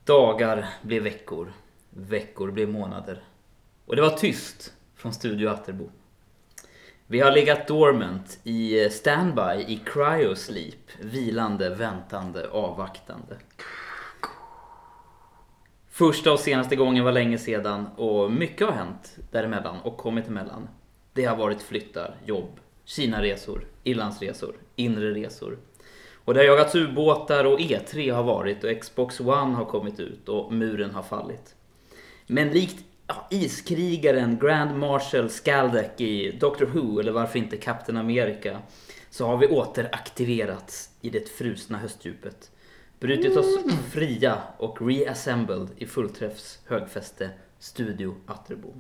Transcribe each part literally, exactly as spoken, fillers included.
Dagar blev veckor, veckor blev månader. Och det var tyst från Studio Atterbo. Vi har legat dormant i standby, i cryosleep, vilande, väntande, avvaktande. Första och senaste gången var länge sedan och mycket har hänt däremellan och kommit emellan. Det har varit flyttar, jobb, Kina-resor, inlandsresor, inre resor. Och det har jagats ubåtar och E tre har varit och Xbox One har kommit ut och muren har fallit. Men likt ja, iskrigaren Grand Marshal Skaldek i Doctor Who eller varför inte Captain America så har vi återaktiverats i det frusna höstdjupet. Brutit oss fria och reassembled i fullträffs högfäste Studio Atterbo.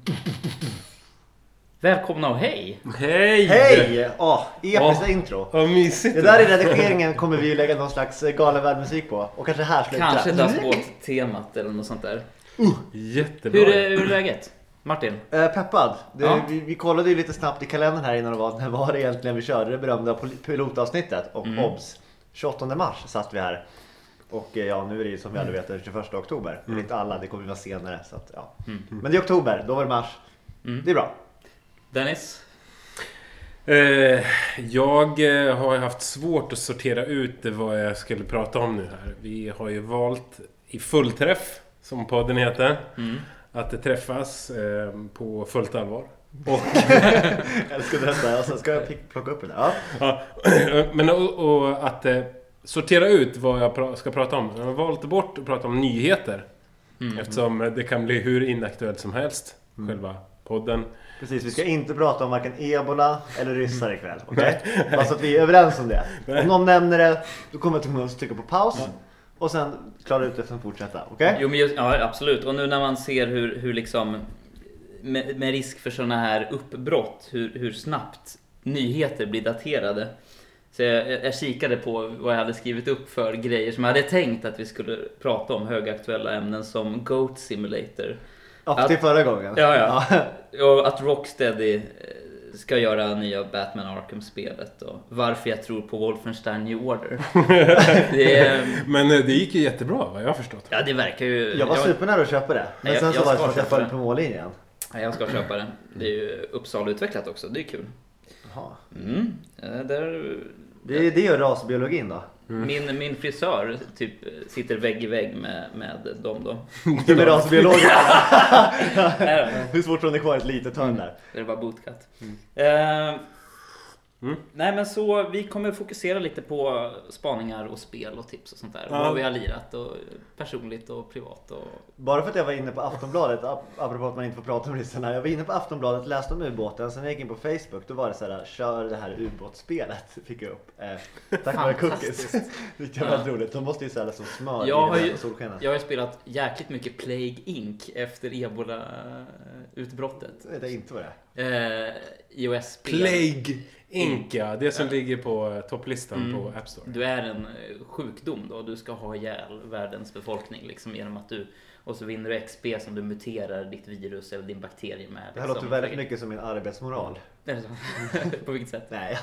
Välkomna och hej! Hej! Hej! Åh, episkt Åh, intro. Vad mysigt. Det där i redigeringen kommer vi ju lägga någon slags galenvärldmusik på. Och kanske här slutar. Kanske dagsbåt-temat eller något sånt där. Jättebra. Hur är, hur är läget? Martin? Eh, peppad. Det, Ja. vi, vi kollade ju lite snabbt i kalendern här innan det var. När var det egentligen vi körde det berömda pol- pilotavsnittet. Och Mm. obs, tjugoåttonde mars satt vi här. Och eh, ja, nu är det ju som vi alla vet den tjugoförsta oktober. Men inte alla, det kommer vara senare. Så att, ja. Mm. Men det är oktober, då var det mars. Mm. Det är bra. Dennis? Eh, jag eh, har haft svårt att sortera ut vad jag skulle prata om nu här. Vi har ju valt i fullträff, som podden heter, Mm. att träffas eh, på fullt allvar. Och, Jag älskar detta. Och sen ska jag pick- plocka upp det där. Ja. ja, men och, och att eh, sortera ut vad jag pra- ska prata om. Jag har valt bort att prata om nyheter. Mm. Eftersom det kan bli hur inaktuellt som helst, själva podden. Precis, vi ska inte prata om varken ebola eller ryssar ikväll, okej? Okay? Bara så att vi är överens om det. Om någon nämner det, då kommer jag till att trycka på paus. Och sen klara ut det och sen fortsätta, okej? Okay? Jo, men just, ja, absolut. Och nu när man ser hur, hur liksom med, med risk för såna här uppbrott, hur, hur snabbt nyheter blir daterade. Så jag, jag kikade på vad jag hade skrivit upp för grejer som jag hade tänkt att vi skulle prata om, högaktuella ämnen som Goat Simulator. Ja, till förra gången. Ja, ja. Och att Rocksteady eh, ska göra nya Batman Arkham-spelet och varför jag tror på Wolfenstein New Order. Det är, Men eh, det gick ju jättebra, vad jag har förstått. ja, det verkar ju... Jag var supernära att köpa det. Men Jag- sen så jag var det ska så att jag köpa föll det. på mållinjen. Ja, jag ska köpa det. Det är ju Uppsala-utvecklat också, det är kul. Jaha. Mm. Eh, Där, Det, det gör rasbiologin då. min, min frisör typ sitter vägg i vägg med, med dem då. Du är rasbiolog. Nej, Hur svårt från det kvar ett litet hörn där. det är bara bootcut. Eh, Mm. Nej, men så vi kommer fokusera lite på spaningar och spel och tips och sånt där. Ja. Vad vi har lirat och personligt och privat och... Bara för att jag var inne på Aftonbladet, ap- apropå att man inte får prata om ryssarna. Jag var inne på Aftonbladet, läste om ubåten, sen jag gick in på Facebook, då var det så här: kör det här ubåtsspelet, fick jag upp. Eh, tack vare cookies. Det var väldigt roligt, de måste ju sälja som smör Jag i har det ju- här solskenet. Jag har ju spelat jäkligt mycket Plague Incorporated efter Ebola-utbrottet. Jag vet inte vad det är. Eh, iOS-spel. Plague Inca, det som ligger på eh, topplistan Mm. på App Store. Du är en eh, sjukdom då. Du ska ha ihjäl världens befolkning liksom, genom att du... Och så vinner du X P som du muterar ditt virus eller din bakterie med. Det här liksom. låter väldigt mycket som min arbetsmoral. Är det så? På vilket sätt? Nej.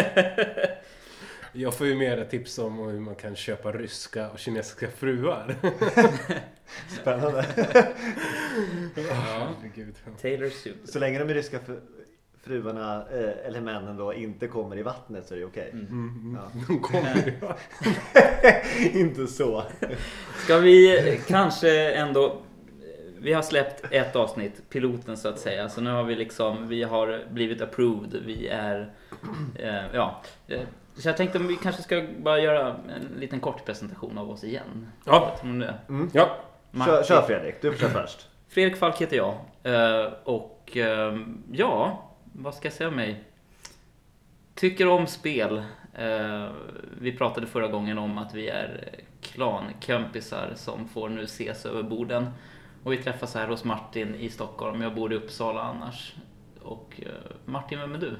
Jag får ju mera tips om hur man kan köpa ryska och kinesiska fruar. Spännande. Ja. Herregud. Taylor Swift. Så länge de är ryska fru- fruarna, eh, eller männen då, inte kommer i vattnet så är det okej. Mm. Mm. Ja. De kommer ju. Inte så. Ska vi kanske ändå... Vi har släppt ett avsnitt, piloten så att säga. Så nu har vi liksom, vi har blivit approved. Vi är, eh, ja. Eh, Så jag tänkte om vi kanske ska bara göra en liten kort presentation av oss igen. Ja. Om det. Mm. Ja. Kör, kör Fredrik, du får köra först. Fredrik Falk heter jag. Eh, Och eh, ja, vad ska jag säga om mig? Tycker om spel. Eh, Vi pratade förra gången om att vi är klankompisar som får nu ses över borden. Och vi träffas här hos Martin i Stockholm. Jag bor i Uppsala annars. Och eh, Martin, vem är du?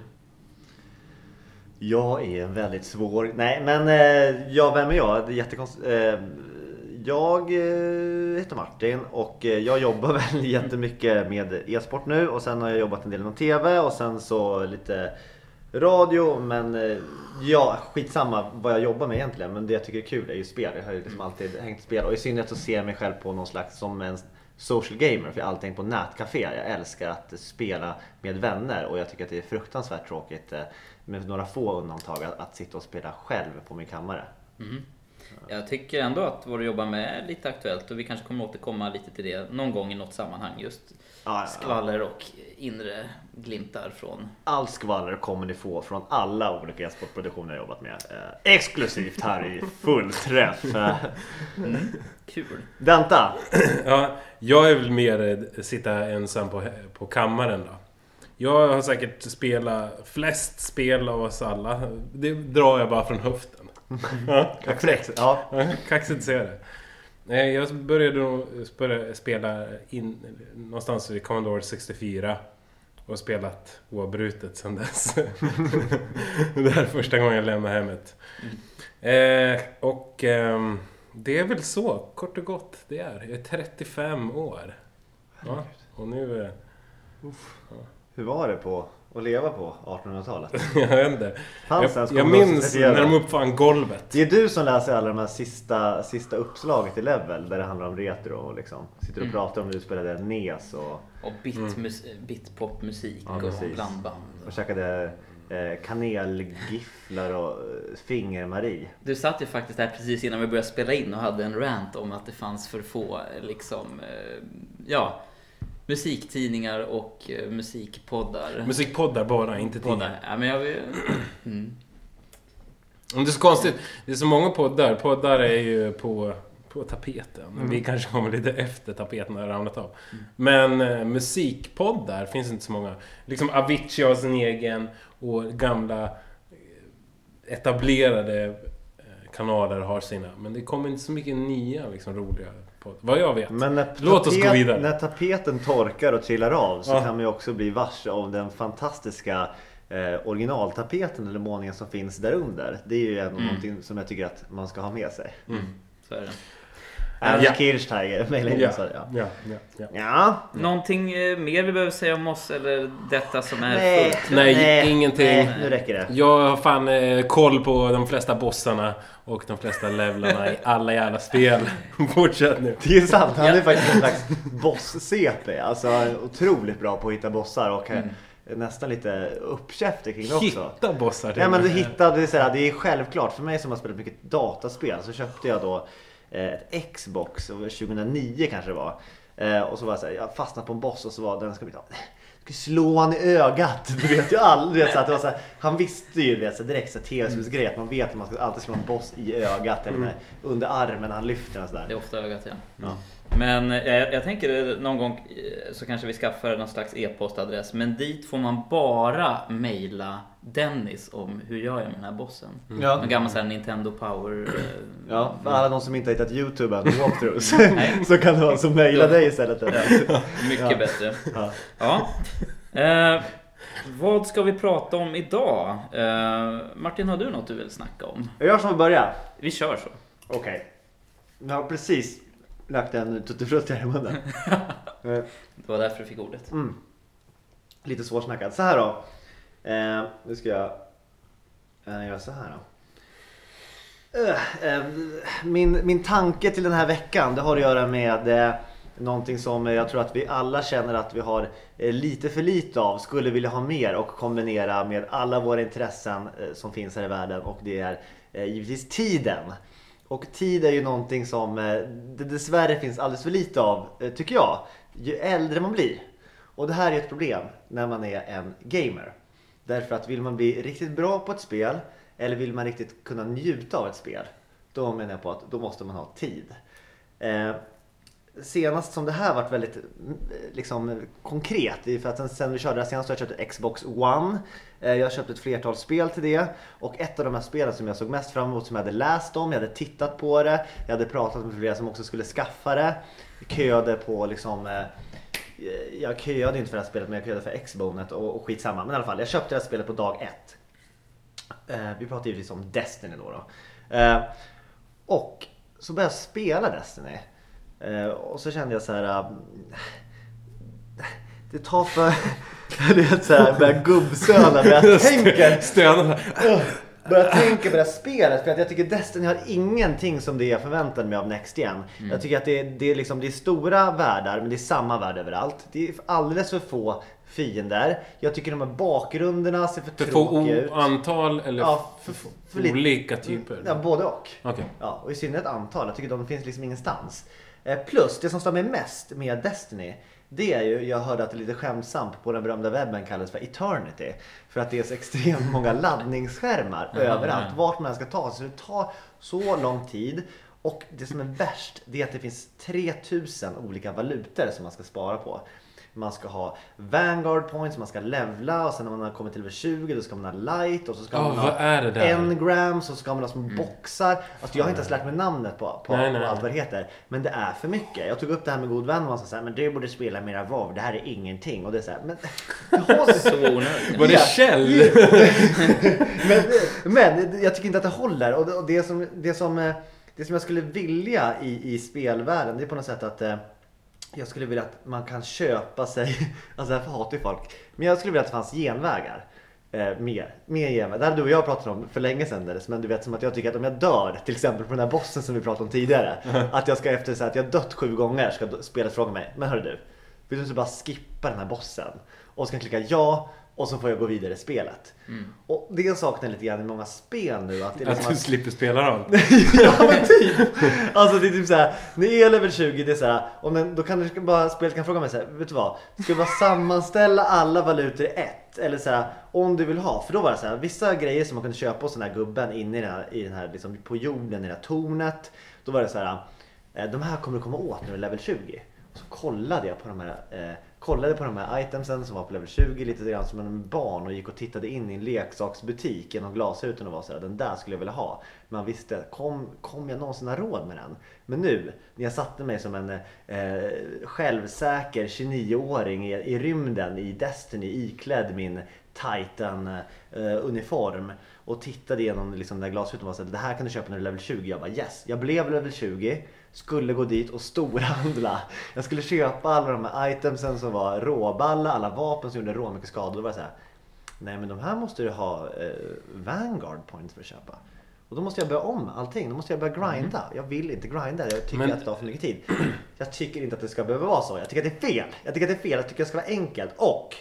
Jag är en väldigt svår... Nej, men eh, ja, vem är jag? Det är jättekonstigt. Eh, jag eh, heter Martin och eh, jag jobbar väl jättemycket med e-sport nu. Och sen har jag jobbat en del med tv och sen så lite radio, men eh, ja, skitsamma vad jag jobbar med egentligen. Men det jag tycker är kul är ju spel. Jag har ju liksom alltid hängt spel. Och i synnerhet så ser jag mig själv på någon slags som en social gamer. För jag har alltid tänkt på nätcafé. Jag älskar att spela med vänner. Och jag tycker att det är fruktansvärt tråkigt, eh, med några få undantag, att, att sitta och spela själv på min kammare. Mm. Jag tycker ändå att vad du jobbar med är lite aktuellt, och vi kanske kommer återkomma lite till det någon gång i något sammanhang, just Ja, ja. skvaller och inre glimtar från... All skvaller kommer ni få från alla olika e-sportproduktioner jag jobbat med. Eh, exklusivt här i full träff. Mm. Kul. Danta. Ja, jag är väl mer sitta ensam på, på kammaren då. Jag har säkert spelat flest spel av oss alla. Det drar jag bara från höften. Ja, Kaxigt. Ja. Kaxigt ser det. Nej, jag började nog började spela in någonstans i Commodore sextiofyra och spelat oavbrutet sedan dess. Det här är första gången jag lämnar hemmet. Mm. Eh, och eh, det är väl så, kort och gott det är. Jag är trettiofem år. Ja, och nu... Eh, ja. Hur var det på att leva på artonhundratalet? Jag vet inte. Jag, jag minns när de uppfann golvet. Det är du som läser alla de här sista, sista uppslaget i Level, där det handlar om retro och liksom sitter och mm. pratar om hur du spelade N E S och... Och bitmus, mm. bitpopmusik ja, och blandband. Och käkade eh, kanelgifflar och eh, fingermarie. Du satt ju faktiskt där precis innan vi började spela in och hade en rant om att det fanns för få liksom, eh, ja... musiktidningar och uh, musikpoddar. Musikpoddar bara, inte tidningar. Ja, men jag vill... mm. Det är så konstigt. Det är så många poddar. Poddar är ju på, på tapeten. Mm. Vi kanske kommer lite efter tapeten när det ramlat av. Mm. Men uh, musikpoddar finns inte så många. Liksom Avicii har sin egen och gamla etablerade uh, kanaler har sina. Men det kommer inte så mycket nya liksom, roliga poddar. Vad jag vet. Men när Låt tapet, oss gå vidare. När tapeten torkar och trillar av så ja. kan man ju också bli varse av den fantastiska eh, originaltapeten eller målningen som finns där under. Det är ju ändå mm. någonting som jag tycker att man ska ha med sig. Mm. Så är det. Anders ja. Kirchsteiger, mejla in ja. så, ja. Ja, ja, ja. ja. Någonting mer vi behöver säga om oss eller detta som är nej, fullt? Nej, nej, ingenting. Nej, nu räcker det. Jag har fan eh, koll på de flesta bossarna och de flesta levlarna i alla jävla spel. Fortsätt nu. Det är sant, han är faktiskt en slags boss-C P. Alltså otroligt bra på att hitta bossar och mm. nästan lite uppkäfter kring det också. Hitta bossar? Ja, men du hittar, det är, så här, det är självklart för mig som har spelat mycket dataspel, så köpte jag då ett Xbox tjugohundranio kanske det var. Eh, och så var jag så här, jag fastnade på en boss och så var den ska bli ska slå han i ögat. Du vet ju aldrig så att det var så här, han visste ju vet så direkt så tv-spelsgrej att man vet att man ska alltid slå en boss i ögat eller mm. under armen när han lyfter och så där. Det är ofta ögat ja. Ja. Men jag, jag tänker någon gång så kanske vi skaffar någon slags e-postadress, men dit får man bara mejla Dennis om hur gör jag med den här bossen. Mm. Ja. En gammal sån här Nintendo Power. Eh, ja, för alla de som inte har hittat YouTube än walkthroughs så kan du alltså mejla dig istället. Ja. Mycket ja. bättre. Ja. ja. Eh, vad ska vi prata om idag? Eh, Martin, har du något du vill snacka om? Jag som vill börja. Vi kör så. Okej. Okay. Jag har precis lagt en tuttifrutti här i munnen. Det var därför du fick ordet. Mm. Lite svårsnackat. Så här då. Eh, nu ska jag eh, göra så här då. Eh, eh, min, min tanke till den här veckan, det har att göra med eh, någonting som jag tror att vi alla känner att vi har eh, lite för lite av, skulle vilja ha mer och kombinera med alla våra intressen eh, som finns här i världen, och det är eh, givetvis tiden. Och tid är ju någonting som eh, det dessvärre finns alldeles för lite av, eh, tycker jag, ju äldre man blir. Och det här är ett problem när man är en gamer. Därför att vill man bli riktigt bra på ett spel, eller vill man riktigt kunna njuta av ett spel, då menar jag på att då måste man ha tid. Eh, senast som det här varit väldigt liksom, konkret, för att sen, sen vi körde det senast så har jag köpt ett Xbox One. Eh, jag har köpt ett flertal spel till det, och ett av de här spelen som jag såg mest fram emot, som jag hade läst om, jag hade tittat på det, jag hade pratat med flera som också skulle skaffa det, köade på liksom... Eh, jag köade inte för det här spelet, men jag köade för X-bonet och, och skitsamma. Men i alla fall, jag köpte det här spelet på dag ett. Eh, vi pratar givetvis om Destiny då. då. Eh, och så började jag spela Destiny. Eh, och så kände jag så här... Uh, det tar för... Du vet såhär, börjar gubbsöna, börjar tänka... Stöna. Börjar tänka på det här spelet, för att jag tycker Destiny har ingenting som det jag förväntade mig av Next Gen. Mm. Jag tycker att det, det, är liksom, det är stora världar, men det är samma värld överallt. Det är alldeles för få fiender. Jag tycker de här bakgrunderna ser för, för tråkiga ut. För få antal eller ja, för, för, för olika typer? Ja, både och. Okay. Ja, och i synnerhet antal. Jag tycker de finns liksom ingenstans. Eh, plus, det som står mig mest med Destiny, det är ju, jag hörde att det är lite skämsamt på den berömda webben kallas för Eternity. För att det är så extremt många laddningsskärmar mm. överallt. Vart man ska ta. Så det tar så lång tid. Och det som är värst, det är att det finns tre tusen olika valutor som man ska spara på. Man ska ha Vanguard points, man ska levla, och sen när man har kommit till level tjugo då ska man ha light, och så ska oh, man ha engrams, och så ska man ha små mm. boxar. Alltså jag har inte ens lärt mig namnet på, på, nej, nej. på allt vad det heter, men det är för mycket. Jag tog upp det här med god vän och man sa så här, men du borde spela mera WoW, det här är ingenting. Och det är så här, men det håller så onödigt. Var det Kjell? men, men jag tycker inte att det håller, och det, och det som det som det som jag skulle vilja i i spelvärlden, det är på något sätt att jag skulle vilja att man kan köpa sig, alltså därför hatar ju folk, men jag skulle vilja att det fanns genvägar. Eh, mer, mer genvägar. Det här du och jag pratade om för länge sedan där, men du vet som att jag tycker att om jag dör, till exempel på den här bossen som vi pratade om tidigare, att jag ska efter så att jag dött sju gånger ska spelet fråga mig, men hörru du, vill du inte bara skippa den här bossen? Och så kan jag klicka ja, och så får jag gå vidare i spelet. Mm. Och det saknar lite grann i många spel nu. Att, det är liksom att du att... slipper spela dem. Ja, men typ. Alltså det är typ såhär, när jag är level tjugo, det är såhär, och men, då kan du bara, spelet kan fråga mig såhär, vet du vad? Ska du bara sammanställa alla valutor i ett? Eller såhär, om du vill ha. För då var det såhär, vissa grejer som man kunde köpa hos den här gubben inne i den här, i den här liksom, på jorden, i det här tornet. Då var det såhär, de här kommer du komma åt när du är level tjugo. Och så kollade jag på de här eh, kollade på de här itemsen som var på level tjugo lite grann som en barn, och gick och tittade in i en leksaksbutik genom glasrutan och var så här, den där skulle jag vilja ha. Men man visste, kom, kom jag någonsin ha råd med den? Men nu, när jag satte mig som en eh, självsäker tjugonio-åring i, i rymden i Destiny, iklädd min Titan-uniform eh, och tittade igenom liksom, den där glasrutan och var så här, det här kan du köpa när du är level tjugo. Jag bara yes, jag blev level tjugo. Skulle gå dit och storhandla. Jag skulle köpa alla de här itemsen som var råballa, alla vapen som gjorde rå mycket skada. Då var jag så här, nej men de här måste du ha eh, Vanguard points för att köpa. Och då måste jag börja om allting. Då måste jag börja grinda. Mm. Jag vill inte grinda. Jag tycker men... att det tar för mycket tid. Jag tycker inte att det ska behöva vara så. Jag tycker att det är fel. Jag tycker att det är fel. Jag tycker att det ska vara enkelt. Och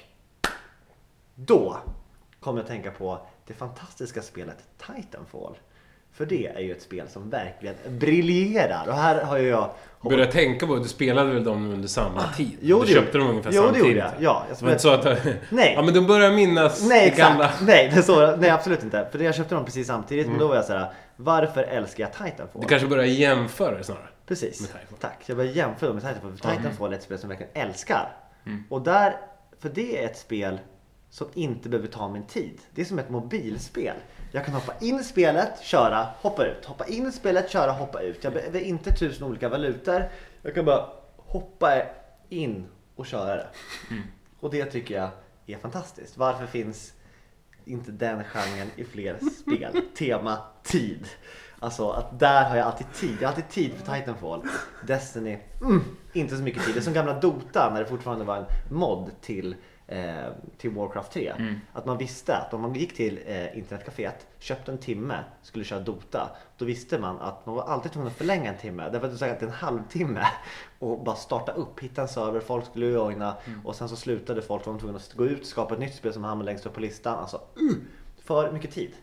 då kommer jag att tänka på det fantastiska spelet Titanfall. För det är ju ett spel som verkligen briljerar. Och här har ju jag... Börjar tänka på att du spelade väl dem under samma tid? Jo, du köpte dem ungefär jo, samtidigt. Jo, det gjorde jag. Ja, jag spelade... så att... Nej. Ja, men de börjar minnas nej, det gamla... exakt. Nej, det är så... Nej, absolut inte. För jag köpte dem precis samtidigt. Mm. Men då var jag så här, varför älskar jag Titanfall? Du kanske börjar jämföra det snarare. Precis. Tack. Jag börjar jämföra med Titanfall. För Titanfall är ett spel som jag verkligen älskar. Mm. Och där... För det är ett spel som inte behöver ta min tid. Det är som ett mobilspel. Jag kan hoppa in i spelet, köra, hoppa ut. Hoppa in i spelet, köra, hoppa ut. Jag behöver inte tusen olika valutor. Jag kan bara hoppa in och köra det. Mm. Och det tycker jag är fantastiskt. Varför finns inte den genren i fler spel? Tema tid. Alltså att där har jag alltid tid. Jag har alltid tid för Titanfall. Destiny, mm, inte så mycket tid. Det är som gamla Dota när det fortfarande var en mod till Eh, till Warcraft tre. Mm. Att man visste att om man gick till eh, internetcaféet, köpte en timme, skulle köra Dota, då visste man att man var alltid tvungen att förlänga en timme. Därför att du sa att det är en halvtimme och bara starta upp, hitta en server, folk skulle joina mm. och sen så slutade folk, var tvungna att gå ut, skapa ett nytt spel som hamnade längst upp på listan. Alltså, uh, för mycket tid.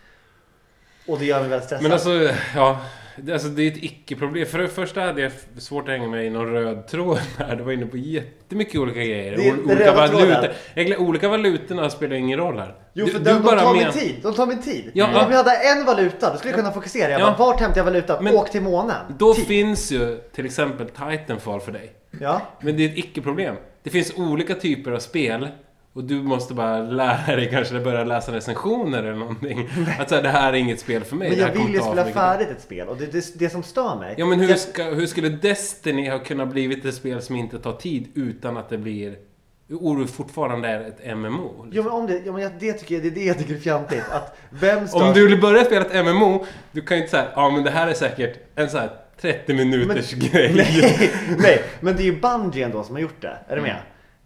Och det gör mig väldigt stressad. Men alltså, ja, det, alltså, det är ett icke-problem. För det första hade jag svårt att hänga med i någon röd tråd där. Det var inne på jättemycket olika grejer. Det, o- olika valutor. Egentligen, olika valutorna spelar ingen roll här. Jo, för du, de, de bara tar men... min tid. De tar min tid. Ja, mm. Om jag hade en valuta, då skulle jag kunna fokusera. Jag bara, ja. Vart hämtar jag valuta? Men åk till månen. Då tid. Finns ju till exempel Titanfall för dig. Ja. Men det är ett icke-problem. Det finns olika typer av spel. Och du måste bara lära dig kanske börja läsa recensioner eller någonting. Att säga, det här är inget spel för mig. Men jag vill ju spela färdigt ett spel. Och det är det, det som stör mig. Ja, men hur, ska, hur skulle Destiny ha kunnat blivit ett spel som inte tar tid utan att det blir... Och fortfarande är ett M M O. Liksom. Jo, men om det, ja, men det tycker jag, det är det jag tycker är fjantigt. Att vem stör... Om du vill börja spela ett M M O, du kan ju inte säga, ja men det här är säkert en så här trettio minuters men, grej. Nej, nej, men det är ju Bungie ändå som har gjort det. Är du med? Mm.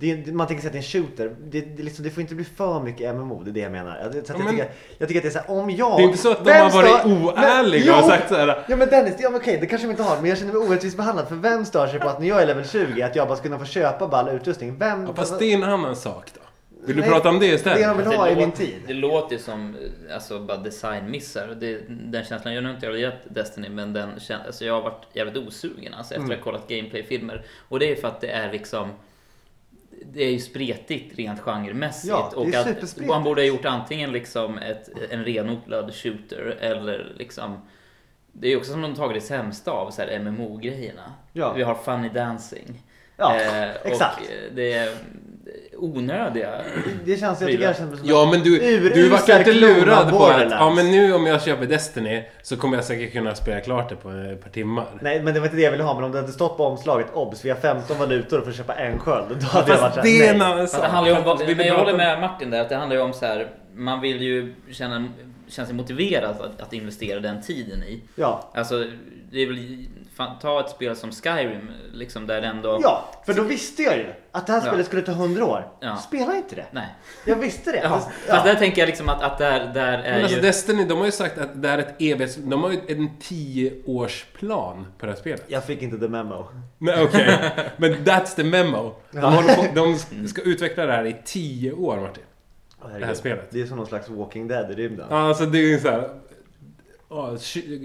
det, man tänker sig att det är en shooter. Det, det, liksom, det får inte bli för mycket M M O, det är det jag menar. Jag, så att ja, jag, men, tycker, jag tycker att det är så här, om jag... Det är inte så att de har varit oärliga men, och sagt så här. Ja men Dennis, ja, men okej, det kanske de inte har. Men jag känner mig orättvist behandlad. För vem stör sig på att när jag är level tjugo att jag bara ska kunna få köpa ball utrustning? Vem... Ja, fast det är en annan sak då. Vill Nej, du prata om det istället? Det jag vill ha det i min låter, tid. Det låter ju som alltså, bara designmissar. Det, den känslan, jag har inte gett Destiny, men den känslan, alltså, jag har varit jävligt osugen alltså, efter mm. att ha kollat gameplay-filmer. Och det är för att det är liksom det är ju spretigt rent genremässigt. Ja, det är och att man borde ha gjort antingen liksom ett, en renodlad shooter eller liksom det är också som de tagit det sämsta av så här M M O-grejerna. Ja. Vi har Funny Dancing. Ja, eh, exakt. Och det är onödiga. Det känns jag tycker jag känns som ja, men du du var inte lurad på att ja, men nu om jag köper Destiny så kommer jag säkert kunna spela klart det på ett par timmar. Nej, men det var inte det jag ville ha, men om det hade stått på omslaget obs, vi har femton valutor för att köpa en sköld, då hade jag varit så här, det är en nej. annan sak. Det handlar ju om, men jag håller med Martin där att det handlar ju om så här, man vill ju känna känns sig motiverad att, att investera den tiden i. Ja. Alltså det är väl fan, ta ett spel som Skyrim liksom där ändå. Ja, för då visste jag ju att det här spelet ja. skulle ta hundra år. Ja. Spela inte det. Nej. Jag visste det. Ja. Fast, ja. Fast ja. där tänker jag liksom att, att där, där är men alltså ju... Destiny, de har ju sagt att det är ett evighets... De har ju en tioårsplan på det här spelet. Jag fick inte the memo. Men okej, okay. Men that's the memo. De, Ja. håller på, de ska utveckla det här i tio år, Martin. Oh, det här spelet. Det är som någon slags Walking Dead i rymden. Ja, alltså det är ju så här... Oh,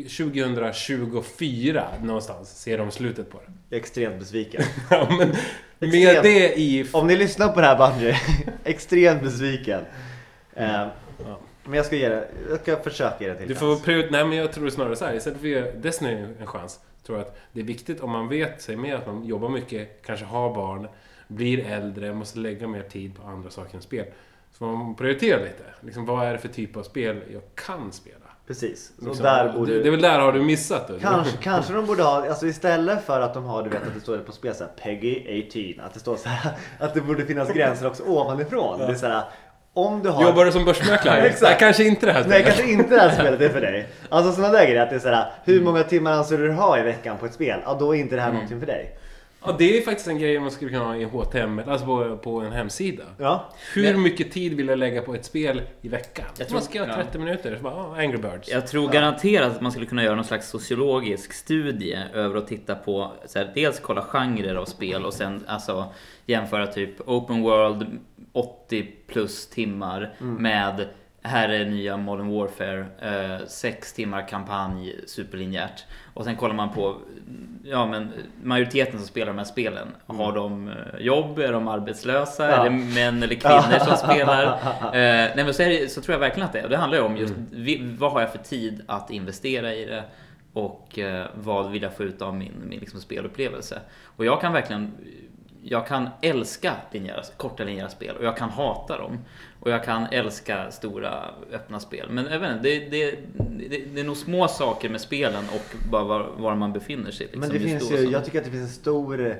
tjugohundratjugofyra någonstans ser de slutet på det. Jag är extremt besviken. Ja, men med Extremt. det i... Om ni lyssnar på det här, Bungie, extremt besviken. Mm. Uh, ja. Men jag ska ge det, jag ska försöka ge det till. Du får prioritera, nej men jag tror snarare så här, istället för att ge Destiny en chans, tror jag att det är viktigt om man vet sig med att man jobbar mycket, kanske har barn, blir äldre, måste lägga mer tid på andra saker än spel. Så man prioriterar lite. Liksom, vad är det för typ av spel jag kan spela? Precis. Så liksom, där borde... det, det är väl där har du missat det. Kanske, kanske de borde ha, alltså istället för att de har, du vet att det står på spel så här, Peggy arton, att det står så här, att det borde finnas gränser också ovanifrån. Ja. Det är så här, om du har... Jobbar du som börsmäklare? Exakt. Kanske inte det här spelet. Nej, kanske inte det här spelet är för dig. Alltså sådana där grejer, att det är så här, hur många timmar anser du ha i veckan på ett spel? Ja, då är inte det här mm. någonting för dig. Ja, det är faktiskt en grej man skulle kunna ha i H T M L, alltså på, på en hemsida. Ja. Hur mycket tid vill jag lägga på ett spel i veckan? Jag tror man ska ha trettio ja. minuter, så bara, oh, Angry Birds. Jag tror ja. garanterat att man skulle kunna göra någon slags sociologisk studie över att titta på, så här, dels kolla genrer av spel och sen alltså jämföra typ open world åttio plus timmar mm. med här är nya Modern Warfare, eh, sex timmar kampanj, superlinjärt. Och sen kollar man på, ja men majoriteten som spelar de här spelen, mm. har de jobb, är de arbetslösa, ja. Är det män eller kvinnor som spelar? Eh, nej men så, är det, så tror jag verkligen att det är. Och det handlar ju om just, mm. vi, vad har jag för tid att investera i det? Och eh, vad vill jag få ut av min, min liksom spelupplevelse? Och jag kan verkligen... Jag kan älska linjära, korta linjära spel och jag kan hata dem. Och jag kan älska stora öppna spel. Men jag vet inte, det, det, det, det är nog små saker med spelen och bara var, var man befinner sig. Liksom, men det finns ju, jag tycker att det finns en stor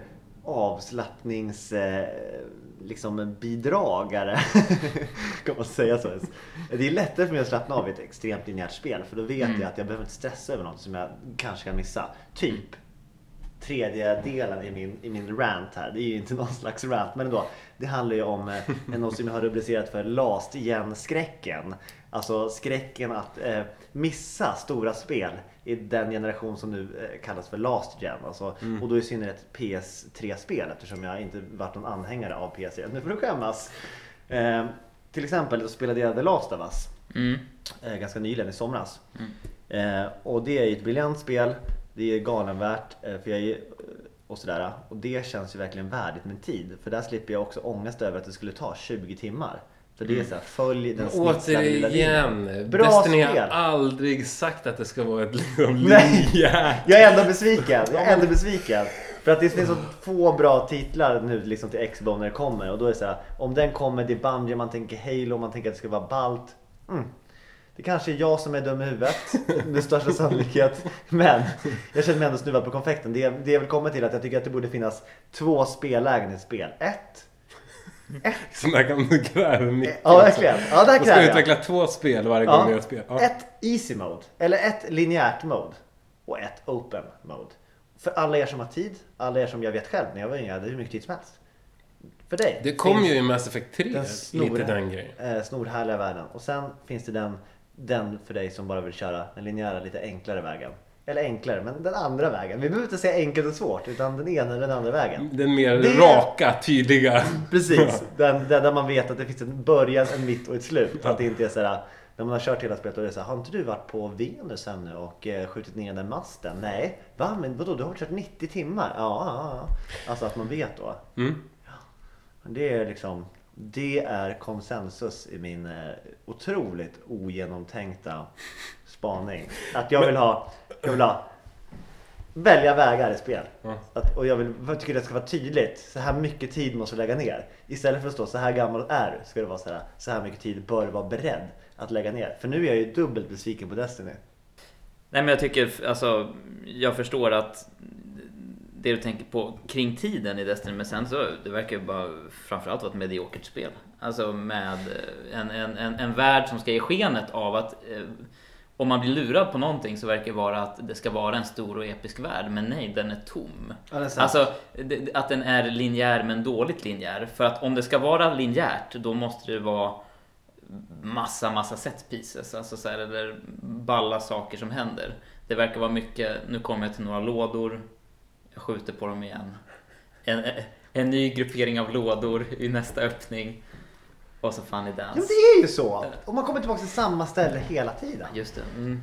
avslappnings eh, liksom bidragare kan man säga så. Det är lättare för mig att slappna av i ett extremt linjärt spel, för då vet mm. jag att jag behöver inte stressa över något som jag kanske kan missa. Typ tredje delen i min, i min rant här. Det är ju inte någon slags rant, men ändå. Det handlar ju om eh, något som jag har rubricerat för last igen-skräcken. Alltså skräcken att eh, missa stora spel i den generation som nu eh, kallas för last gen. Alltså, mm. Och då i synnerhet P S tre-spel, eftersom jag inte varit någon anhängare av P S tre. Nu får du skämmas. Eh, till exempel så spelade jag The Last of Us mm. eh, ganska nyligen i somras. Mm. Eh, och det är ju ett briljant spel. Det är galenvärt för jag är, och sådär. Och det känns ju verkligen värdigt med tid. För där slipper jag också ångest över att det skulle ta tjugo timmar. För det är så här, följ den snitslade lilla linjen. Bra Destiny spel. Har aldrig sagt att det ska vara ett liksom linjärt. Jag är ändå besviken. Jag är ändå besviken. För att det finns så få bra titlar nu liksom till X-Bone när det kommer. Och då är det så här, om den kommer till Bungie, man tänker Halo, man tänker att det ska vara ballt. Mm. Det kanske är jag som är dum i huvudet med största sannolikhet. Men jag känner mig ändå snuvad på konfekten. Det, det är väl kommit till att jag tycker att det borde finnas två spellägen i ett spel. Ett. Ett. Så där kan du kräva mycket. Ja, verkligen. Ja, där kräver jag. Du ska utveckla två spel varje gång du gör ett spel. Ja. Ett easy mode. Eller ett linjärt mode. Och ett open mode. För alla er som har tid. Alla er som jag vet själv när jag var yngre hade hur mycket tid som helst. för dig. Det kom ju i Mass Effect tre, den snor, lite den grejen. Eh, snorhärliga världen. Och sen finns det den, den för dig som bara vill köra den linjära, lite enklare vägen. Eller enklare, men den andra vägen. Vi behöver inte säga enkelt och svårt, utan den ena eller den andra vägen. Den mer det... raka, tydliga. Precis, den, den där man vet att det finns en början, en mitt och ett slut. Ja. Att det inte är sådär, när man har kört hela spelet och det är så här, har inte du varit på Venus ännu och eh, skjutit ner den masten? Nej, va? Men vadå, du har kört nittio timmar? Ja, ja, ja. Alltså att man vet då. Mm. Ja. Det är liksom, det är konsensus i min eh, otroligt ogenomtänkta spaning. Att jag vill ha, jag vill ha välja vägar i spel. Mm. Att, och jag, vill, jag tycker det ska vara tydligt. Så här mycket tid måste du lägga ner. Istället för att stå så här gammal är du, ska det vara så här, så här mycket tid bör du vara beredd att lägga ner. För nu är jag ju dubbelt besviken på Destiny. Nej, men jag tycker, alltså, jag förstår att det du tänker på kring tiden i Destiny, men sen så, det verkar ju bara framförallt vara ett mediokert spel. Alltså med en, en, en, en värld som ska ge skenet av att eh, om man blir lurad på någonting så verkar det vara att det ska vara en stor och episk värld, men nej, den är tom. Ja, det är sant. Alltså det, att den är linjär men dåligt linjär. För att om det ska vara linjärt, då måste det vara massa, massa set pieces. Alltså så här, eller balla saker som händer. Det verkar vara mycket, nu kommer jag till några lådor, jag skjuter på dem igen. En, en ny gruppering av lådor i nästa öppning. Och så Funny Dance. Ja, men det är ju så. Och man kommer tillbaka till samma ställe hela tiden. Just det. Mm.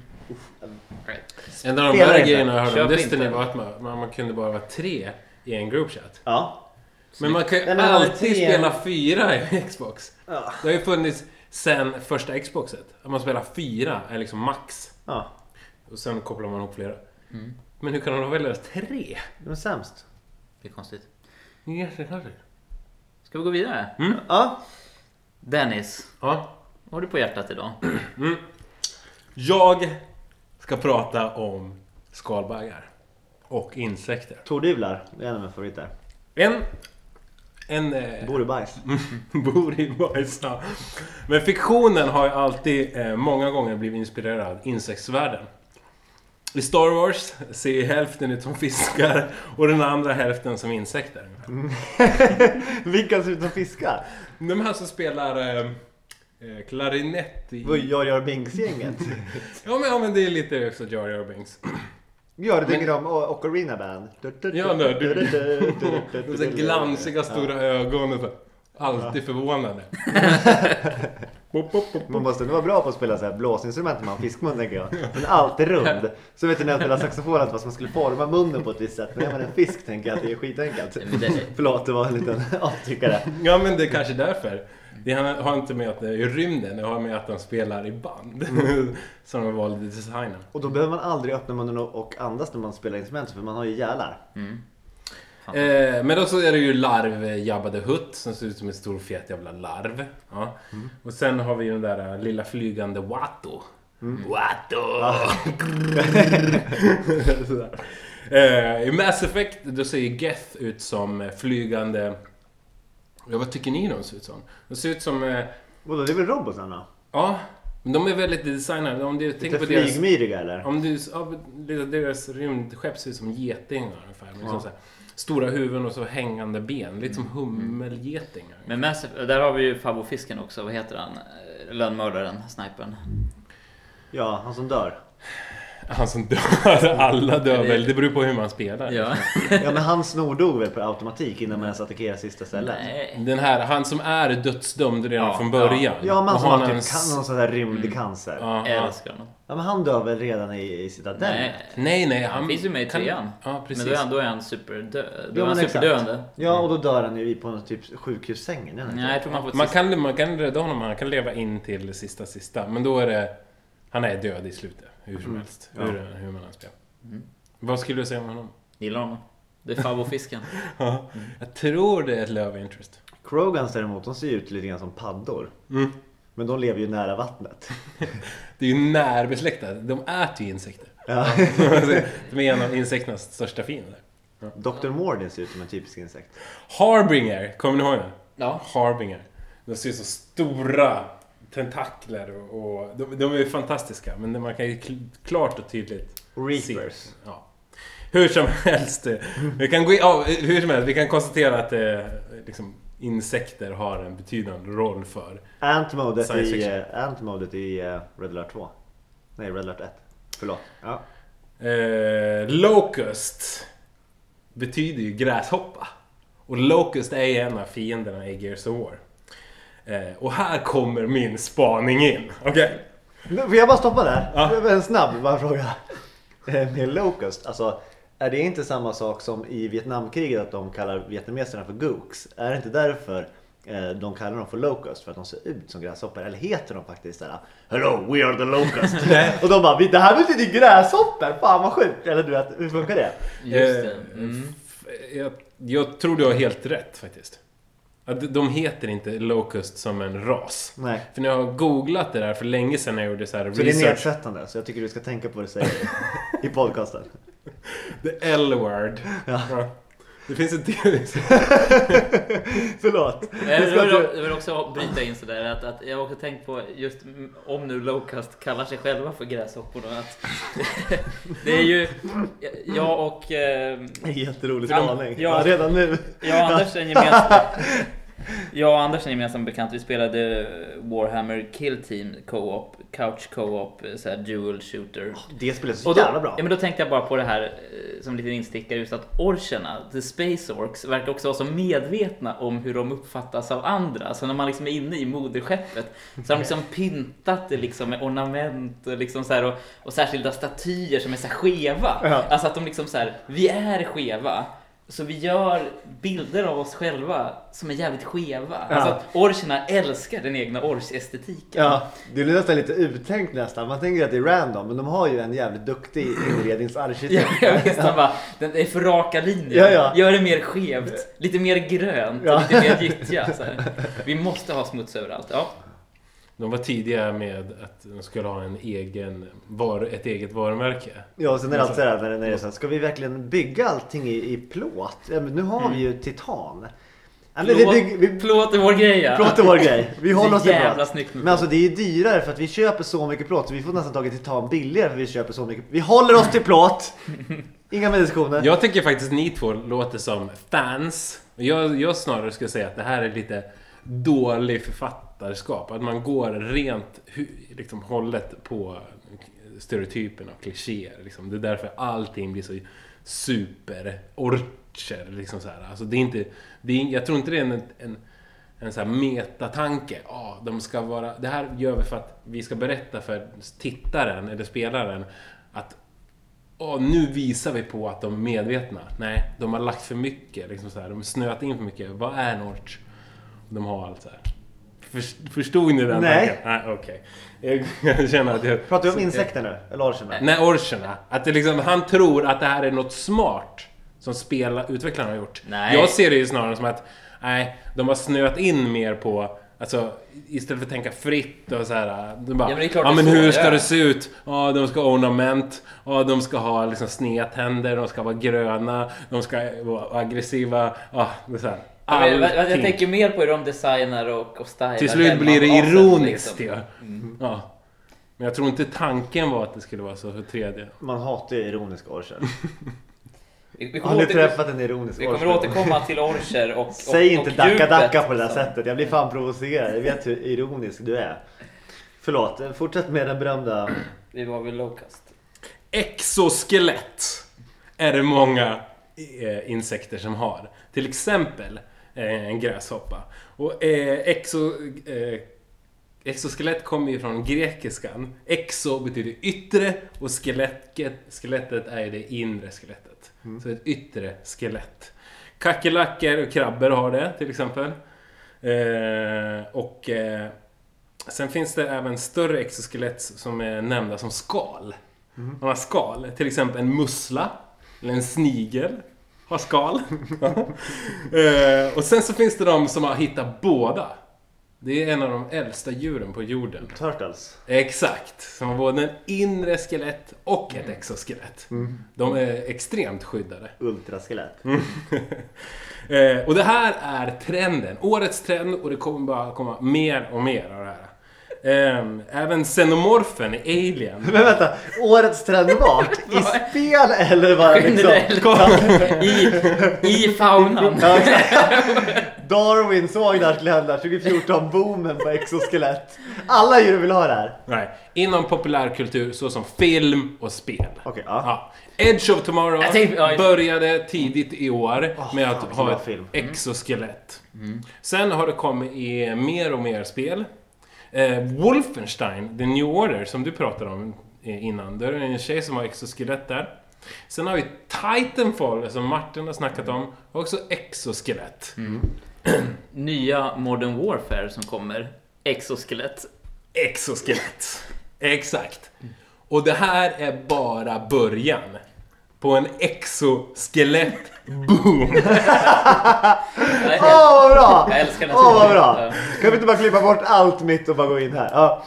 Right. En av de Spelar här inte. grejerna jag hörde om Köp Destiny inte. var att man, man, man kunde bara vara tre i en groupchat. Ja. Men man kan ju Nej, men alltid tre- spela fyra i Xbox. Ja. Det har ju funnits sen första Xboxet. Att man spelar fyra är liksom max. Ja. Och sen kopplar man ihop flera. Mm. Men hur kan de välja tre? Det är sämst. Det är konstigt. Jättekonstigt. Ska vi gå vidare? Mm. Ja. Dennis, Ja. vad har du på hjärtat idag? Mm. Jag ska prata om skalbaggar och insekter. Torduvlar, det är en av mina favoriter. En... En... Eh, Bor i bajs. bor i bajs. Ja. Men fiktionen har ju alltid eh, många gånger blivit inspirerad av insektsvärlden. I Star Wars ser ju hälften ut som fiskar och den andra hälften som insekter. Vilka ser ut som fiskar? De här som spelar eh, eh, klarinett i... Vad gör jag Binks-gänget? Ja men, ja men det är lite också Jar Jar Binks. Ja, det tycker de och Ocarina Band. Ja, nej, du- De så glansiga stora ögon och så. Alltid förvånade. Pop, pop, pop, Man pop. måste nog vara bra på att spela så här blåsinstrument när man har fiskmun, tänker jag. Men alltid rund. Så vet du när jag spelar saxofon att man skulle forma munnen på ett visst sätt. Men när man är en fisk tänker jag att det är skitenkelt. Men det- Förlåt, det var en liten avtryckare. Ja men det är kanske därför. Det har inte med att det är i rymden, det har med att de spelar i band. Som de valde designen. Och då behöver man aldrig öppna munnen och och andas när man spelar instrument, för man har ju gälar. Mm. Eh, men då så är det ju larv Jabba the Hutt som ser ut som en stor fet jävla larv. Ja. Och sen har vi ju den där lilla flygande Watto. Watto! Sådär. Eh, I Mass Effect då ser ju Geth ut som flygande... Ja, vad tycker ni de ser ut som? De ser ut som... Eh, Vadå, det är väl robotarna? ja, men de är väldigt designade. Om du tänker Lite på deras... flygmyriga eller? Om du, ja, deras rymdskepp ser ut som getingar ungefär. Med liksom Ja. så här, stora huvuden och så hängande ben. Lite som hummelgetingar. Men Massive, där har vi ju favoritfisken också. Vad heter han? Lönnmördaren, snipern. Ja, han som dör. Han som dör, alla dör väl. Det beror på hur man spelar. Ja. Ja, men han snordog väl per automatik innan man ens attackerar sista stället. Nej. Den här, han som är dödsdömd redan Ja, från början. Ja, men Och som har en typ s- kan, någon sån där rymlig cancer. Ja. Ja, ja. Älskar honom. men han dör väl redan i, i Citadel? Nej. Nej, nej. Han finns ju med i kan- trean. Ja, precis. Men då är han, då är han superdöd. Då Ja, är han men exakt. superdöende. Ja, och då dör han ju på någon typ sjukhussängen. eller? Nej, jag tror man får ett Man sista- kan, man kan rädda honom, han kan leva in till sista sista. Men då är det... Han är död i slutet, hur som helst. Ja. Hur, hur man än spelar. Vad skulle du säga om honom? Gillar honom. Det är favofisken. Ja, jag tror det är ett love interest. Krogans däremot, de ser ut lite grann som paddor. Mm. Men de lever ju nära vattnet. Det är ju närbesläktade. De äter ju insekter. Ja. De är en av insekternas största fiender. doktor Mordin ser ut som en typisk insekt. Harbinger, kommer ni ihåg det? Ja. Harbinger. De ser så stora tentakler och, och de, de är ju fantastiska. Men man kan ju kl- klart och tydligt Och Reapers. se. Ja. Hur som helst. Vi kan gå in, ja, hur som helst, vi kan konstatera att eh, liksom, insekter har en betydande roll för Ant-modet science i, fiction. uh, Ant-modet i uh, Red Alert två. Nej, Red Alert ett. Förlåt. Ja. Eh, locust betyder ju gräshoppa. Och Locust är en av fienderna i Gears of War. Eh, och här kommer min spaning in. Okej? Okay. Får jag bara stoppa där? Ja. En snabb bara fråga. Med Locust, alltså är det inte samma sak som i Vietnamkriget att de kallar vietnameserna för gooks? Är det inte därför eh, de kallar dem för Locust? För att de ser ut som gräshoppor? Eller heter de faktiskt såhär Hello, we are the Locust? Och de bara, det här betyder gräshoppor? Fan vad sjukt! Eller du vet, hur funkar det? Just det. Mm. Jag, jag tror du har helt rätt faktiskt. Att de heter inte Locust som en ras. Nej. För när jag har googlat det där för länge sedan när jag gjorde så här Så research. det är nedsättande, så jag tycker du ska tänka på vad du säger i podcasten. The L-word. Ja. Ja. Det finns ett del. Förlåt. Jag vill, jag vill också bryta in sådär att, att jag har också tänkt på just om nu Locust kallar sig själva för gräshopporna att det är ju jag och eh, jätterolig ja, spaning. ja, Ja, redan nu. Jag och Anders är en gemensam Jag och Anders är en gemensam bekant. Vi spelade Warhammer Kill Team Co-op, Couch Co-op, så här dual shooter. Det spelar så Och då, jävla bra. ja, men då tänkte jag bara på det här eh, som lite instickare, just att orcherna, the space orcs, verkar också vara så medvetna om hur de uppfattas av andra. Så när man liksom är inne i moderskeppet så har de liksom pyntat det liksom med ornament och, liksom så här, och, och särskilda statyer som är så här skeva. Ja. Alltså att de liksom så här, vi är skeva. Så vi gör bilder av oss själva som är jävligt skeva. Ja. Alltså att orcherna älskar den egna orch-estetiken. Ja, det är nästan lite uttänkt nästan. Man tänker att det är random, men de har ju en jävligt duktig inredningsarkitekt. Ja, jag visst, han bara, den är för raka linjer. Ja, ja. Gör det mer skevt, lite mer grönt, Ja. lite mer gyttja. Så här. Vi måste ha smuts överallt. Ja. De var tidiga med att de skulle ha en egen var, ett eget varumärke. Ja, och sen är det alltid så här, när det är så här, ska vi verkligen bygga allting i, i plåt? Ja, men nu har vi ju titan. Ja, men Plåt, vi bygger, vi, plåt är vår grej. Ja. plåt är vår grej. Vi Så håller oss till jävla plåt. snyggt med Men alltså det är ju dyrare för att vi köper så mycket plåt så vi får nästan tagit titan billigare för vi köper så mycket. Vi håller oss till plåt. Inga meditationer. Jag tycker faktiskt ni två låter som fans. Jag, jag snarare skulle säga att det här är lite dålig författarskap. Att man går rent liksom, hållet på stereotyperna och klichéer. Liksom. Det är därför allting blir så super orcher. Liksom så här. Alltså, det är inte, det är, jag tror inte det är en, en, en så här metatanke. Ah, de ska vara, det här gör vi för att vi ska berätta för tittaren eller spelaren att åh, nu visar vi på att de är medvetna. Nej, de har lagt för mycket. Liksom så här. De har snöat in för mycket. Vad är en orch? De har allt så här. För, förstod ni den? Nej. tanken? Nej, okej. Okay. Jag, jag känner att jag... Pratar vi om insekter nu? Eller orcherna? Nej, orcherna. Att det liksom, han tror att det här är något smart som spela, utvecklarna har gjort. Nej. Jag ser det ju snarare som att nej, de har snöat in mer på, alltså istället för att tänka fritt och så här, de bara, Ja, men det är klart ja, det är men så, hur ska ja. det se ut? Ja, de ska ha ornament, ja, de ska ha liksom sneda tänder, de ska vara gröna, de ska vara aggressiva, ja, det är så här. Ja, jag, jag, jag Allting. tänker mer på hur de designar och, och stylar. Till slut själva blir det rasen, ironiskt, liksom. ja. Mm. Ja. Men jag tror inte tanken var att det skulle vara så för tredje. Man hatar ju ironiska orcher. Vi, vi Har kommer, ni åter, träffat en ironisk vi orcher? kommer återkomma till orcher och, och Säg inte och dacka djupet, dacka på det där liksom. sättet. Jag blir fan provocerad. Jag vet hur ironisk du är. Förlåt, fortsätt med den berömda. Vi var vid Locust. Exoskelett är det många eh, insekter som har. Till exempel eh, en gräshoppa. Och eh, exo, eh, exoskelett kommer ju från grekiskan. Exo betyder yttre och skelettet, skelettet är det inre skelettet. Mm. Så ett yttre skelett. Kackerlackor och krabbor har det till exempel. Eh, och eh, sen finns det även större exoskelett som är nämnda som skal. Mm. De har skal, till exempel en mussla eller en snigel har skal. eh, och sen så finns det de som har hittat båda. Det är en av de äldsta djuren på jorden. Turtles. Exakt, som har både en inre skelett och ett exoskelett. Mm. De är extremt skyddade. Ultraskelett. Mm. eh, och det här är trenden, årets trend, och det kommer bara komma mer och mer av det här. Um, även xenomorfen i Alien. Men vänta, årets trend vart? I spel eller var det liksom i, i faunan? Ja, Darwin såg där skulle hända tjugo fjorton boomen på exoskelett. Alla djur vill ha det här. Nej, inom populärkultur såsom film och spel. Okej, ja. Ja. Edge of Tomorrow tänkte, ja, började tidigt i år oh, med att fan, ha ett film. exoskelett. Mm. Sen har det kommit i mer och mer spel. Eh, Wolfenstein, The New Order, som du pratade om innan. Där är det en tjej som har exoskelett där. Sen har vi Titanfall, som Martin har snackat om. Och också exoskelett. Mm. Nya Modern Warfare som kommer. Exoskelett. Exoskelett. Exakt. Och det här är bara början på en exoskelett boom. Åh, oh, vad bra! Jag älskar den. Åh, oh, vad bra! Kan vi inte bara klippa bort allt mitt och bara gå in här? Ja.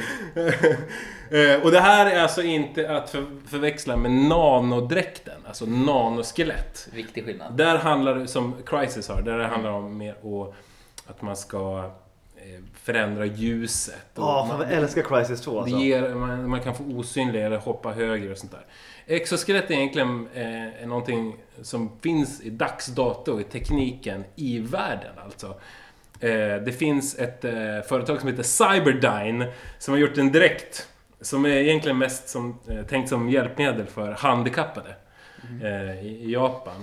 Mm. Och det här är alltså inte att för, förväxla med nanodräkten, alltså nanoskelett. Viktig skillnad. Där handlar det, som Crysis har, där det handlar om mer och att man ska förändra ljuset. Ja, oh, fan, jag älskar Crysis två alltså. Det ger, man, man kan få osynlig eller hoppa högre och sånt där. Exoskelett är egentligen eh, någonting som finns i dagsdato i tekniken i världen alltså. Eh, det finns ett eh, företag som heter Cyberdyne som har gjort en dräkt som är egentligen mest som, eh, tänkt som hjälpmedel för handikappade. Mm. I Japan.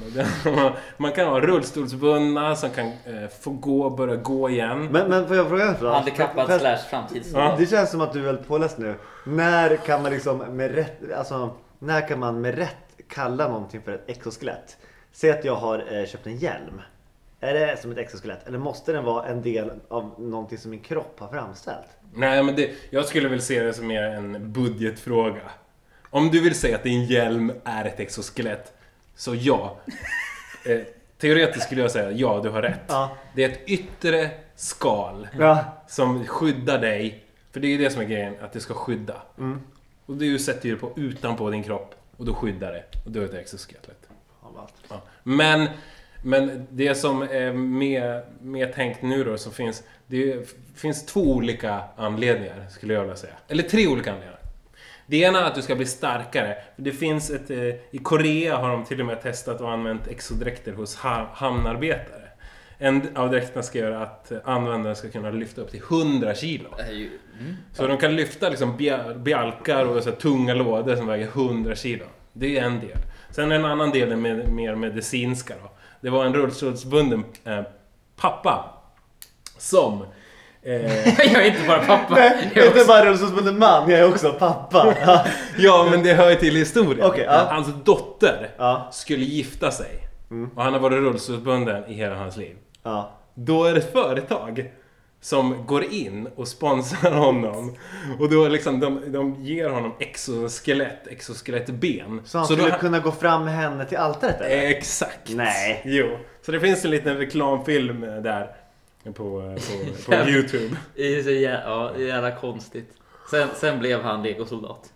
Man kan ha rullstolsbundna som kan eh, få gå, börja gå igen. Men, men får jag fråga för handikappad för, slash framtids. Ja. Det känns som att du är väldigt påläst nu. När kan man liksom med rätt, alltså när kan man med rätt kalla någonting för ett exoskelett? Säg att jag har eh, köpt en hjälm. Är det som ett exoskelett? Eller måste den vara en del av någonting som min kropp har framställt? Nej, men det, jag skulle väl se det som mer en budgetfråga. Om du vill säga att din hjälm är ett exoskelett, så ja. Eh, teoretiskt skulle jag säga ja, du har rätt. Ja. Det är ett yttre skal ja. som skyddar dig. För det är ju det som är grejen, att det ska skydda. Mm. Och du sätter ju det på utanpå din kropp och då skyddar det. Och då är det ett exoskelett. Ja. Men, men det som är mer, mer tänkt nu då, så finns det finns två olika anledningar skulle jag vilja säga. Eller tre olika anledningar. Det ena är att du ska bli starkare. Det finns ett, eh, i Korea har de till och med testat och använt exodräkter hos ha- hamnarbetare. En av dräkterna ska göra att användaren ska kunna lyfta upp till hundra kilo. Mm. Så de kan lyfta liksom bjälkar och så tunga lådor som väger hundra kilo. Det är en del. Sen en annan del är med, mer medicinska då. Det var en rullstolsbunden eh, pappa som... Eh... jag är inte bara pappa. Nej, jag är inte bara rullstolsbunden man, jag är också pappa. Ja, men det hör ju till historien. Okay, ja. Hans dotter ja. skulle gifta sig. Mm. Och han har varit rullstolsbunden i hela hans liv. Ja. Då är det ett företag som går in och sponsrar honom. Och då liksom de, de ger honom exoskelett, exoskelettben. Så han så skulle då, kunna gå fram med henne till altaret eller? Exakt. Nej. Jo. Så det finns en liten reklamfilm där på, på, på YouTube. Det är så jävla, ja, det är jävla konstigt. Sen, sen blev han legosoldat.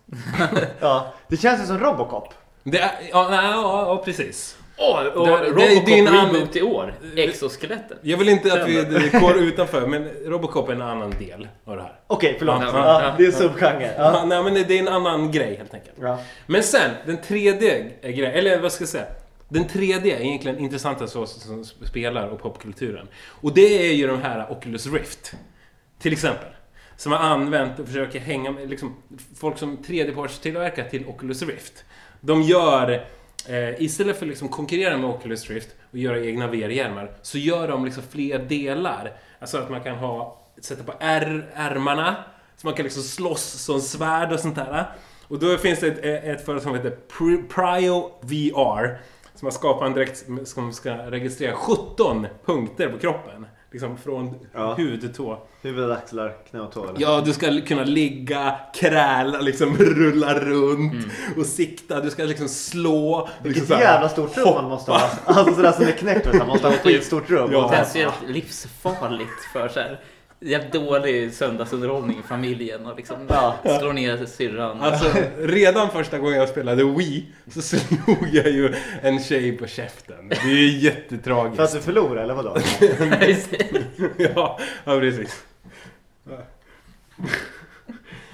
Ja, det känns ju som Robocop. Det är, ja, nej, ja, ja, precis. Oh, och det, Robocop din reboot i år. Exoskeletten. Jag vill inte att vi går utanför, men Robocop är en annan del av det här. Okej, okay, förlåt. Ja, ja, det är en subgenre. Ja. Ja, nej, men det är en annan grej helt enkelt. Ja. Men sen, den tredje grejen, eller vad ska jag säga? Den tredje är egentligen intressanta så som spelar och popkulturen. Och det är ju de här Oculus Rift. Till exempel. Som har använt och försöker hänga med liksom, folk som tredjepartstillverkar till Oculus Rift. De gör... Eh, istället för att liksom konkurrera med Oculus Rift och göra egna V R-hjälmar, så gör de liksom fler delar. Alltså att man kan ha sätta på är, ärmarna, så man kan liksom slåss som svärd och sånt där. Och då finns det ett, ett företag som heter Prio V R som har skapat en dräkt som ska registrera sjutton punkter på kroppen. Liksom från ja. huvud till tå. Huvud, axlar, knä och tå. Eller? Ja, du ska kunna ligga, kräla, liksom rulla runt mm. och sikta. Du ska liksom slå. Vilket liksom jävla stort rum man måste ha. Alltså sådär som är knäckt. Man måste ha ett skitstort rum. Ja. Det känns ju helt livsfarligt för så här. Jävligt dålig söndagsunderhållning i familjen och liksom ja. slår ner syrran. Alltså, redan första gången jag spelade Wii så slog jag ju en tjej på käften. Det är ju jättetragiskt. För att du förlorade, eller vadå? ja, ja, precis.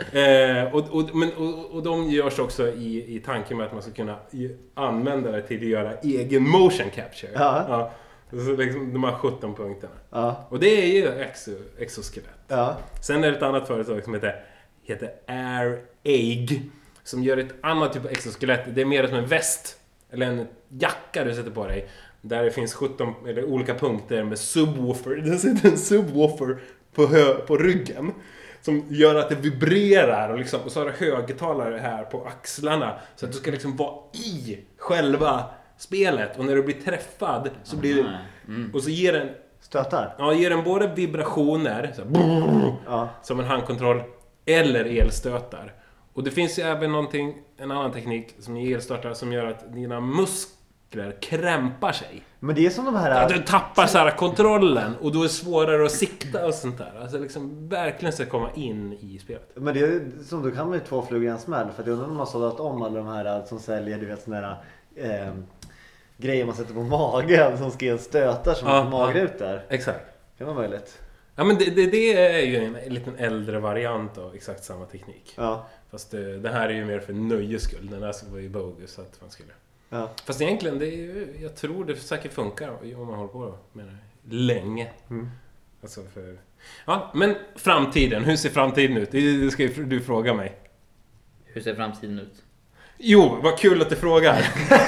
Eh, och, och, men, och, och de görs också i, i tanken med att man ska kunna i, använda det till att göra egen motion capture. Ja. Ja. Så liksom de här sjutton punkterna. Ja. Och det är ju exo, exoskelett. Ja. Sen är det ett annat företag som heter, heter Air Egg som gör ett annat typ av exoskelett. Det är mer som en väst eller en jacka du sätter på dig. Där det finns sjutton eller olika punkter med subwoofer. Det sitter en subwoofer på, hö, på ryggen. Som gör att det vibrerar och, liksom, och så har du högtalare här på axlarna. Så att du ska liksom vara i själva spelet. Och när du blir träffad så blir det... Mm. Och så ger den... Stötar? Ja, ger den både vibrationer så här, brrr, ja. som en handkontroll eller elstötar. Och det finns ju även någonting, en annan teknik som ger elstötar som gör att dina muskler krämpar sig. Men det är som de här... Att du tappar så här kontrollen och då är det svårare att sikta och sånt där. Alltså liksom verkligen ska komma in i spelet. Men det är som du kan med två flugor i en smäll. För det är när de har sållat om alla de här som säljer, du vet, såna här eh, grejer man sätter på magen som ska ge en stötar som ja, magrutor. Ja, exakt. Det var möjligt. Ja, men det, det, det är ju en, en liten äldre variant av exakt samma teknik. Ja. Fast det, det här är ju mer för nöjes skull. Den här var ju bogus så att man skulle... Ja. Fast egentligen, det är ju, jag tror det säkert funkar om man håller på med det länge. Mm. Alltså för... Ja, men framtiden. Hur ser framtiden ut? Det ska ju du fråga mig. Hur ser framtiden ut? Jo, vad kul att du frågar.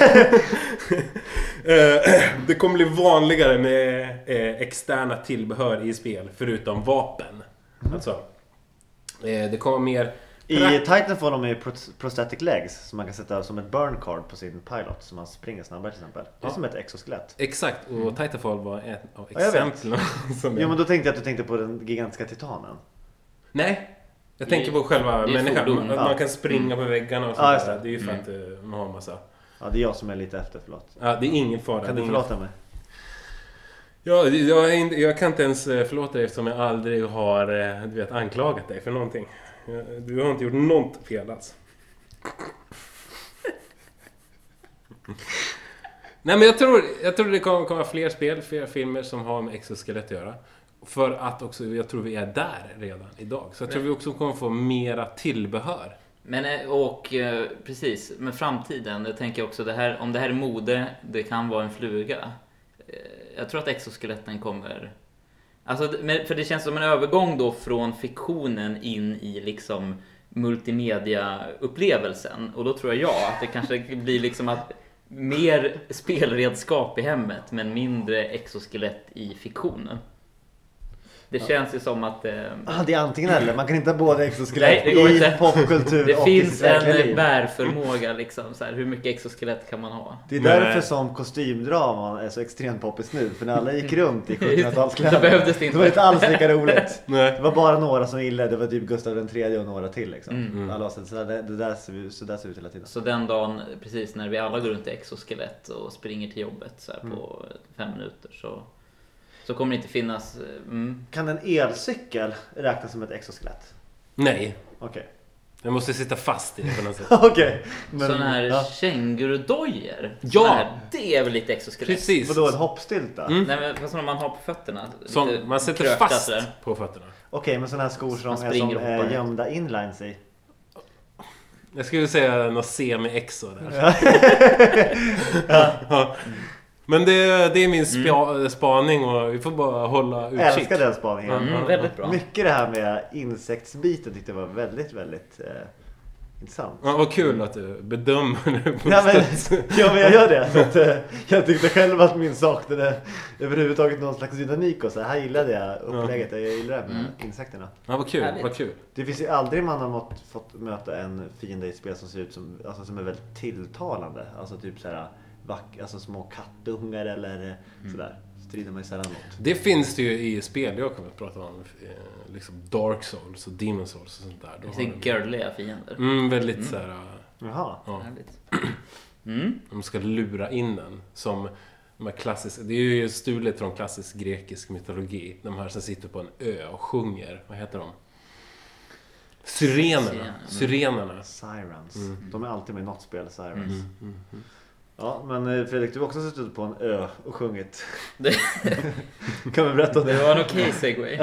Det kommer bli vanligare med externa tillbehör i spel, förutom vapen. Mm. Alltså, det kommer mer... I Titanfall har man ju prosthetic legs som man kan sätta som ett burn card på sin pilot så man springer snabbare till exempel. Det är ja. som ett exoskelett. Exakt, och mm. Titanfall var ett av exemplen. Ja, jo, men då tänkte jag att du tänkte på den gigantiska titanen. Nej. Jag tänker på själva människan. Man, man kan springa mm. på väggarna och sånt ja, där. Det är ju för mm. att man har massa... Ja, det är jag som är lite efter, förlåt. Ja, det är ingen fara. Kan du förlåta mig? Ja, jag, jag, jag kan inte ens förlåta dig eftersom jag aldrig har, du vet, anklagat dig för någonting. Du har inte gjort något fel alls. Nej, men jag tror, jag tror det kommer komma fler spel, fler filmer som har med exoskelett att göra. För att också, jag tror vi är där redan idag. Så jag tror vi också kommer få mera tillbehör. Men och precis, med framtiden, jag tänker också det här, om det här är mode, det kan vara en fluga. Jag tror att exoskeletten kommer... Alltså, för det känns som en övergång då från fiktionen in i liksom multimedia-upplevelsen. Och då tror jag att det kanske blir liksom att mer spelredskap i hemmet men mindre exoskelett i fiktionen. Det känns ju som att... Eh, ah, det är antingen eller. Man kan inte ha både exoskelett nej, i popkultur det och finns en bärförmåga liksom. Så här, hur mycket exoskelett kan man ha? Det är därför som kostymdraman är så extremt poppis nu. För när alla gick runt i sjuttonhundratalskläder då behövdes det inte. Det var inte alls lika roligt. Det var bara några som gillade. Det var typ Gustav den tredje och några till liksom. Mm. Alla så, så, där, det där ser, så där ser ut hela tiden. Så den dagen, precis när vi alla går runt i exoskelett och springer till jobbet så här, mm. på fem minuter så... Så kommer det inte finnas... Mm. Kan en elcykel räknas som ett exoskelett? Nej. Okej. Okay. Den måste sitta fast i det på något sätt. Okej. Okay. Sådana här ja. kängurudojor. Ja! Här, det är väl lite exoskelett. Precis. Vadå, en hoppstylt då? Mm. Nej, men sådana man har på fötterna. Som man sätter fast där. På fötterna. Okej, okay, men sådana här skor som är som är gömda inlines i. Jag skulle säga något semi-exo där. ja. ja. Men det, det är min spa, mm. spaning och vi får bara hålla utkik. Jag älskar den spaningen. Mm, mm, väldigt bra. Mycket det här med insektsbiten tyckte jag var väldigt, väldigt eh, intressant. Ja, vad kul att du bedömer det på ja, men, ja, men jag gör det. För att, eh, jag tyckte själv att min saknade överhuvudtaget någon slags dynamik och så här gillade jag upplägget. Jag gillar det med mm. insekterna. Ja, vad kul, vad kul. Det finns ju aldrig man har mått, fått möta en fiende i ett spel som ser ut som, alltså, som är väldigt tilltalande. Alltså typ så här... Vack, alltså små kattungar eller mm. sådär. Strider man ju sällan mot. Det finns det ju i spel jag kommer att prata om. Liksom Dark Souls och Demon Souls och sånt där. Då det är de... girliga fiender. Mm, väldigt mm. såhär... Jaha. Ja. Mm. De ska lura in den. Som de här klassiska... Det är ju stulet från klassisk grekisk mytologi. De här som sitter på en ö och sjunger. Vad heter de? Syrenerna. Mm. Syrenerna. Sirens. Mm. De är alltid med i något spel, Sirens. Mm. Mm. Mm. Ja, men Fredrik, du har också suttit på en ö och sjungit. Kan vi berätta om det? Det var en okej segway.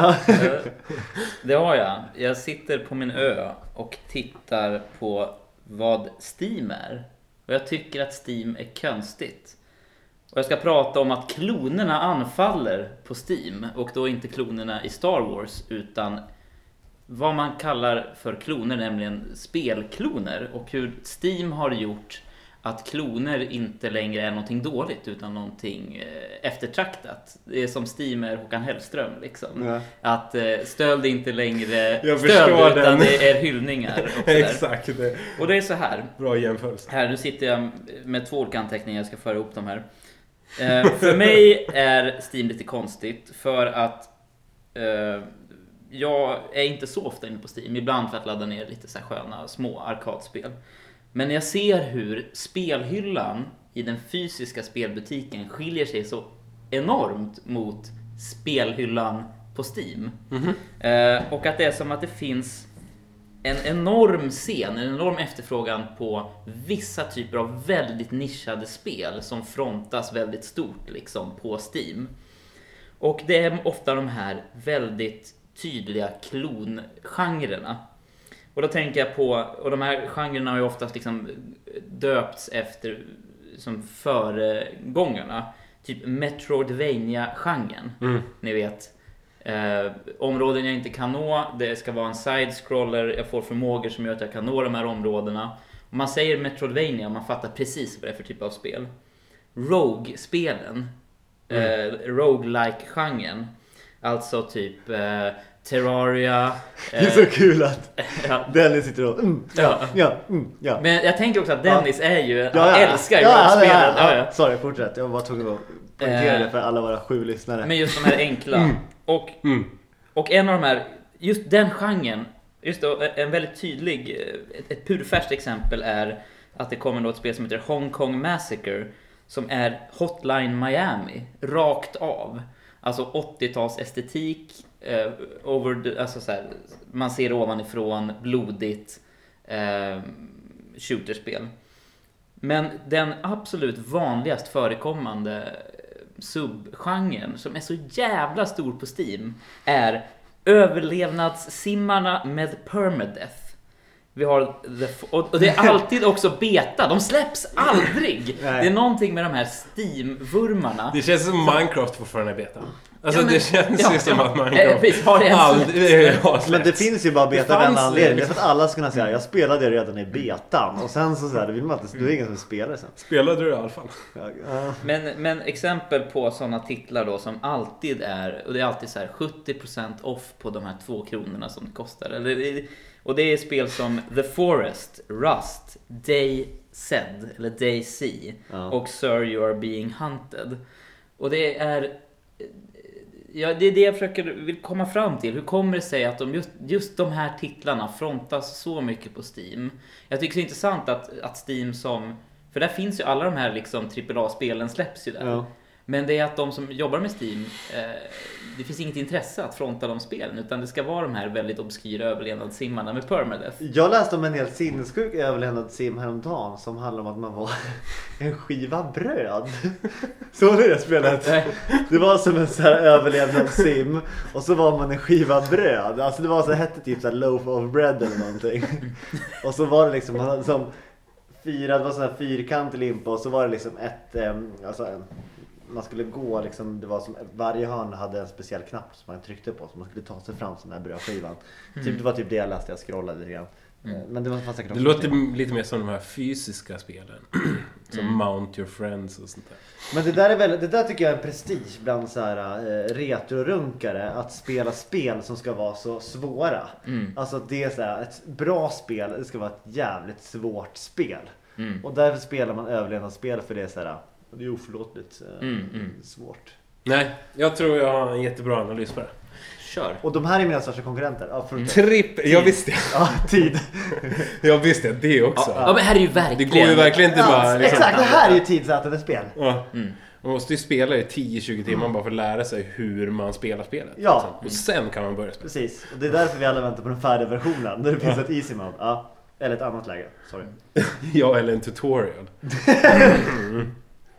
Det har jag. Jag sitter på min ö och tittar på vad Steam är. Och jag tycker att Steam är konstigt. Och jag ska prata om att klonerna anfaller på Steam. Och då inte klonerna i Star Wars, utan vad man kallar för kloner, nämligen spelkloner. Och hur Steam har gjort att kloner inte längre är någonting dåligt utan någonting eftertraktat. Det är som Steam är Håkan Hellström liksom. Ja. Att stöld är inte längre stöld utan det är hyllningar. Och exakt. Det. Och det är så här. Bra jämförelse. Här, nu sitter jag med två olika anteckningar. Jag ska föra ihop dem här. Uh, för mig är Steam lite konstigt för att uh, jag är inte så ofta inne på Steam. Ibland för att ladda ner lite så här sköna små arkadspel. Men när jag ser hur spelhyllan i den fysiska spelbutiken skiljer sig så enormt mot spelhyllan på Steam. Mm-hmm. Uh, och att det är som att det finns en enorm scen, en enorm efterfrågan på vissa typer av väldigt nischade spel som frontas väldigt stort liksom på Steam. Och det är ofta de här väldigt tydliga klongenrerna. Och då tänker jag på, och de här genrerna har ju oftast liksom döpts efter som föregångarna. Typ Metroidvania-genren, mm. ni vet. Eh, områden jag inte kan nå, det ska vara en side-scroller, jag får förmågor som gör att jag kan nå de här områdena. Om man säger Metroidvania, man fattar precis vad det är för typ av spel. Rogue-spelen, mm. eh, roguelike-genren, alltså typ eh, Terraria. Eh, det är så kul att ja. Dennis sitter och mm, ja, ja, mm, ja. Men jag tänker också att Dennis ja. är ju, ja, han ja. älskar ju ja, roguespelen. ja, ja, ja, ja. Sorry, fortsätt, jag var bara tvungen att poängtera det för alla våra sju lyssnare. Men just de här enkla mm. och, mm. och en av de här, just den genren, just då, en väldigt tydlig, ett, ett purfärskt exempel är att det kommer något spel som heter Hong Kong Massacre som är Hotline Miami rakt av, alltså åttio-tals estetik, eh, over the, alltså så här, man ser ovanifrån, blodigt eh, shooterspel. Men den absolut vanligast förekommande subgenren som är så jävla stor på Steam är överlevnadssimmarna med permadeath. Vi har the, och det är alltid också beta. De släpps aldrig. Det är någonting med de här Steam-vurmarna. Det känns som Minecraft fortfarande är beta. Alltså ja, men, det känns ja, ju som ja, att Minecraft äh, har det aldrig men det finns ju bara beta av en anledning. Det är för att alla ska kunna säga jag spelade redan i betan. Och sen så säger det vill man inte, du är ingen som spelar sen. Spelade du i alla fall. Ja, uh. men, men exempel på sådana titlar då som alltid är, och det är alltid så här sjuttio procent off på de här två kronorna som det kostar. Eller, och det är spel som The Forest, Rust, Day Zed eller Day C ja. och Sir You Are Being Hunted. Och det är ja, det är det jag försöker vill komma fram till. Hur kommer det sig att de just, just de här titlarna frontas så mycket på Steam? Jag tycker det är intressant att, att Steam som, för där finns ju alla de här liksom trippel A-spelen släpps ju där. Ja. Men det är att de som jobbar med Steam, eh, det finns inget intresse att fronta de spelen, utan det ska vara de här väldigt obskyra överlevnadssimmarna med permadeath. Jag läste om en helt sinnessjuk överlevnadssim häromdagen som handlar om att man var en skiva bröd. Så var det spelet. Det var som en så här överlevnadssim och så var man en skiva bröd. Alltså det var så hette typ så här loaf of bread eller någonting. Och så var det liksom man hade som fyra, det var sån här fyrkantig limpa och så var det liksom ett eh, alltså en man skulle gå liksom, det var som varje hörn hade en speciell knapp som man tryckte på så man skulle ta sig fram sån där brödskivan. Mm. Typ det var typ det jag läste, jag scrollade lite grann. Mm. Men det var fast säkert. Det låter m- lite mer som de här fysiska spelen. Som mm. Mount Your Friends och sånt där. Men det där är väl, det där tycker jag är en prestige bland så här eh, retrorunkare att spela spel som ska vara så svåra. Mm. Alltså det är så här, ett bra spel, det ska vara ett jävligt svårt spel. Mm. Och därför spelar man överlevnadsspel för det är så här. Det är oförlåtligt eh, mm, mm. svårt. Nej, jag tror jag har en jättebra analys på det. Kör. Och de här är mina största konkurrenter. Ja, för Tripp, jag visste. Ja, tid. Jag visste det också. Ja, ja, men här är ju verkligen. Det går ju verkligen inte bara. Ja, liksom. Exakt, det här är ju tidsättande spel. Ja. Mm. Man måste ju spela i tio till tjugo timmar mm. bara för att lära sig hur man spelar spelet. Ja. Liksom. Och sen kan man börja spela. Precis. Och det är därför vi alla väntar på den färdiga versionen. Där det finns ja. ett easy mode. Ja. Eller ett annat läge, sorry. Ja, eller en tutorial. Mm.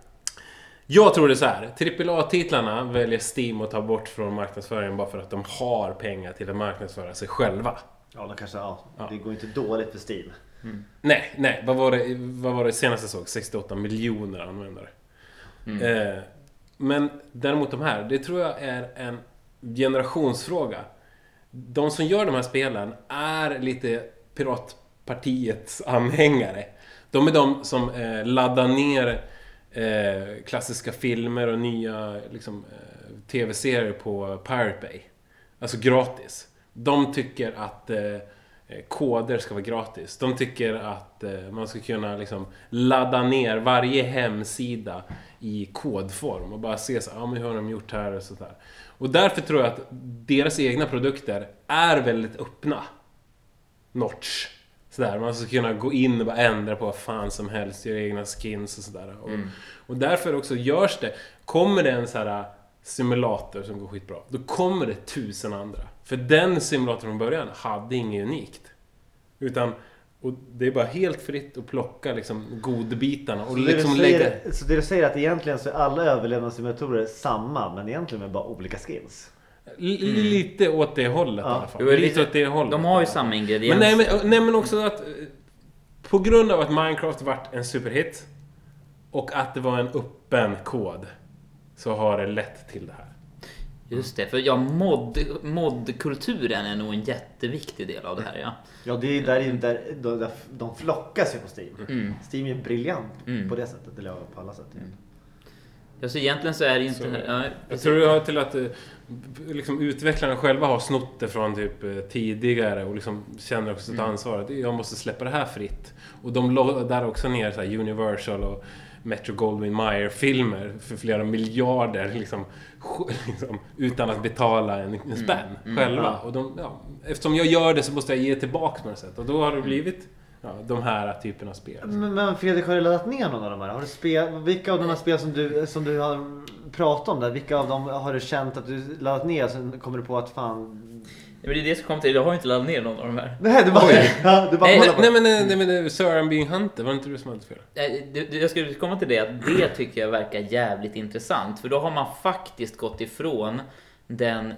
Jag tror det är så här. trippel A-titlarna väljer Steam att ta bort från marknadsföringen bara för att de har pengar till att marknadsföra sig själva. Ja, de kanske, ja, Ja. det går inte dåligt för Steam. Mm. Nej, nej. Vad var det, vad var det senaste jag såg? sextioåtta miljoner användare. Mm. Eh, men däremot de här, det tror jag är en generationsfråga. De som gör de här spelen är lite Piratpartiets anhängare. De är de som eh, laddar ner eh, klassiska filmer och nya liksom, eh, tv-serier på Pirate Bay. Alltså gratis. De tycker att eh, koder ska vara gratis. De tycker att eh, man ska kunna liksom, ladda ner varje hemsida i kodform och bara se så, ja, men hur har de gjort här och sådär. Och därför tror jag att deras egna produkter är väldigt öppna. Notch. Sådär, man ska kunna gå in och bara ändra på vad fan som helst, göra egna skins och sådär. Och, mm. och därför också görs det. Kommer det en så här simulator som går skitbra, då kommer det tusen andra. För den simulatorn från början hade inget unikt. Utan, och det är bara helt fritt att plocka liksom godbitarna och så liksom det säger, lägga... Så det du säger att egentligen så är alla överlevnadssimulatorer samma, men egentligen med bara olika skills? L- lite åt det hållet ja. i alla fall. Lite, lite åt det hållet. De har ju samma ingredienser. Men nej, men, nej, men också att på grund av att Minecraft varit en superhit och att det var en öppen kod, så har det lett till det här. Just det, för ja, mod, modkulturen är nog en jätteviktig del av det här, ja. Ja, det är där, där, där de flockas ju på Steam. Mm. Steam är briljant mm. på det sättet, eller på alla sätt. Mm. Ja, så egentligen så är det ju inte... Så, ja, jag tror det har till att liksom, utvecklarna själva har snott det från typ tidigare och liksom känner också ett mm. ansvar att jag måste släppa det här fritt. Och de laddar också ner så här, Universal och Metro Goldwyn Mayer-filmer för flera miljarder liksom, liksom, utan att betala en, en spänn mm. Mm. själva. Ja. Och de, ja, eftersom jag gör det så måste jag ge tillbaka på något sätt. Och då har det blivit ja, de här typen av spel. Men, men Fredrik, har du laddat ner någon av de här? Har du spel, vilka av de här spel som du, som du har pratat om där, vilka av dem har du känt att du laddat ner? Sen kommer du på att fan... Ja, men det är det som kommer till. Jag har inte laddat ner någon av de här. Nej, du bara, ja, du bara nej, nej, nej, men, nej, men, nej, men Sir I'm Being Hunter, var det inte du som hade fel? Jag skulle komma till det, att det tycker jag verkar jävligt intressant. För då har man faktiskt gått ifrån den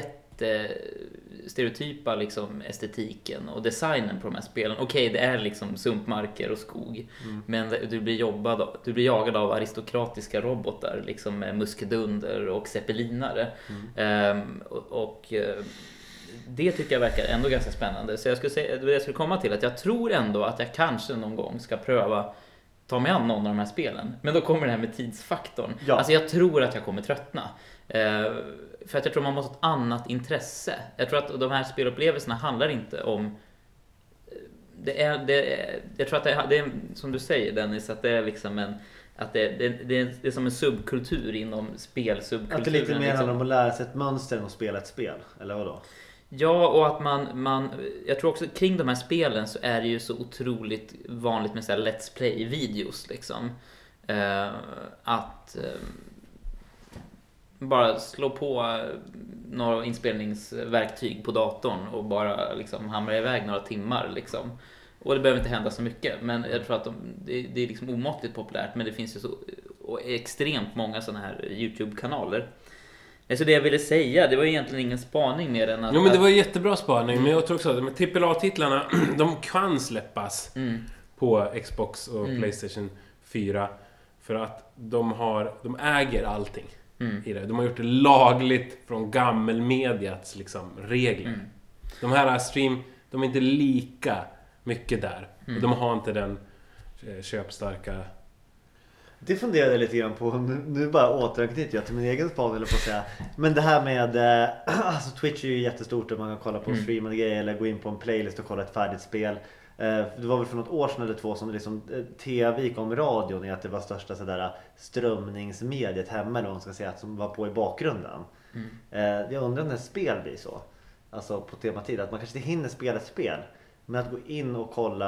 jättestereotypa liksom, estetiken och designen på de här spelen. Okej, det är liksom sumpmarker och skog. Mm. Men du blir, jobbad, du blir jagad av aristokratiska robotar liksom med muskedunder och zeppelinare. Mm. Um, och... och det tycker jag verkar ändå ganska spännande. Så jag skulle säga, det jag skulle komma till att jag tror ändå att jag kanske någon gång ska pröva ta mig an någon av de här spelen. Men då kommer det här med tidsfaktorn. Ja. Alltså jag tror att jag kommer tröttna. Eh, för att jag tror man måste ha ett annat intresse. Jag tror att de här spelupplevelserna handlar inte om... Det är, det är, jag tror att det är, det är som du säger Dennis, att det är liksom en... Att det, det, det, är, det är som en subkultur inom spelsubkulturen. Att det är lite mer liksom. handlar om att lära sig ett mönster än att spela ett spel, eller vadå? Ja, och att man, man... Jag tror också kring de här spelen så är det ju så otroligt vanligt med så här let's play-videos liksom. Uh, att uh, bara slå på några inspelningsverktyg på datorn och bara liksom hamra iväg några timmar liksom. Och det behöver inte hända så mycket, men jag tror att de, det, det är liksom omåttligt populärt, men det finns ju så och extremt många sådana här YouTube-kanaler. Så det jag ville säga, det var egentligen ingen spaning mer än att... Jo, men det var en jättebra spaning, mm. men jag tror också att de trippel A-titlarna, de kan släppas mm. på Xbox och mm. PlayStation fyra för att de har, de äger allting mm. i det. De har gjort det lagligt från gammelmediats liksom, regler. Mm. De här stream, de är inte lika mycket där. Mm. Och de har inte den köpstarka... Det funderade jag lite grann på. Nu, nu bara återanknyter jag till min egen span, eller på att säga. Men det här med eh, alltså Twitch är ju jättestort och man kan kolla på mm. streamade grejer eller gå in på en playlist och kolla ett färdigt spel. Eh, det var väl för något år sedan eller två som liksom, eh, T V kom radion i att det var största sådär strömningsmediet hemma, eller vad man ska säga, som var på i bakgrunden. Mm. Eh, jag undrar när spel blir så. Alltså på tematid, att man kanske inte hinner spela ett spel, men att gå in och kolla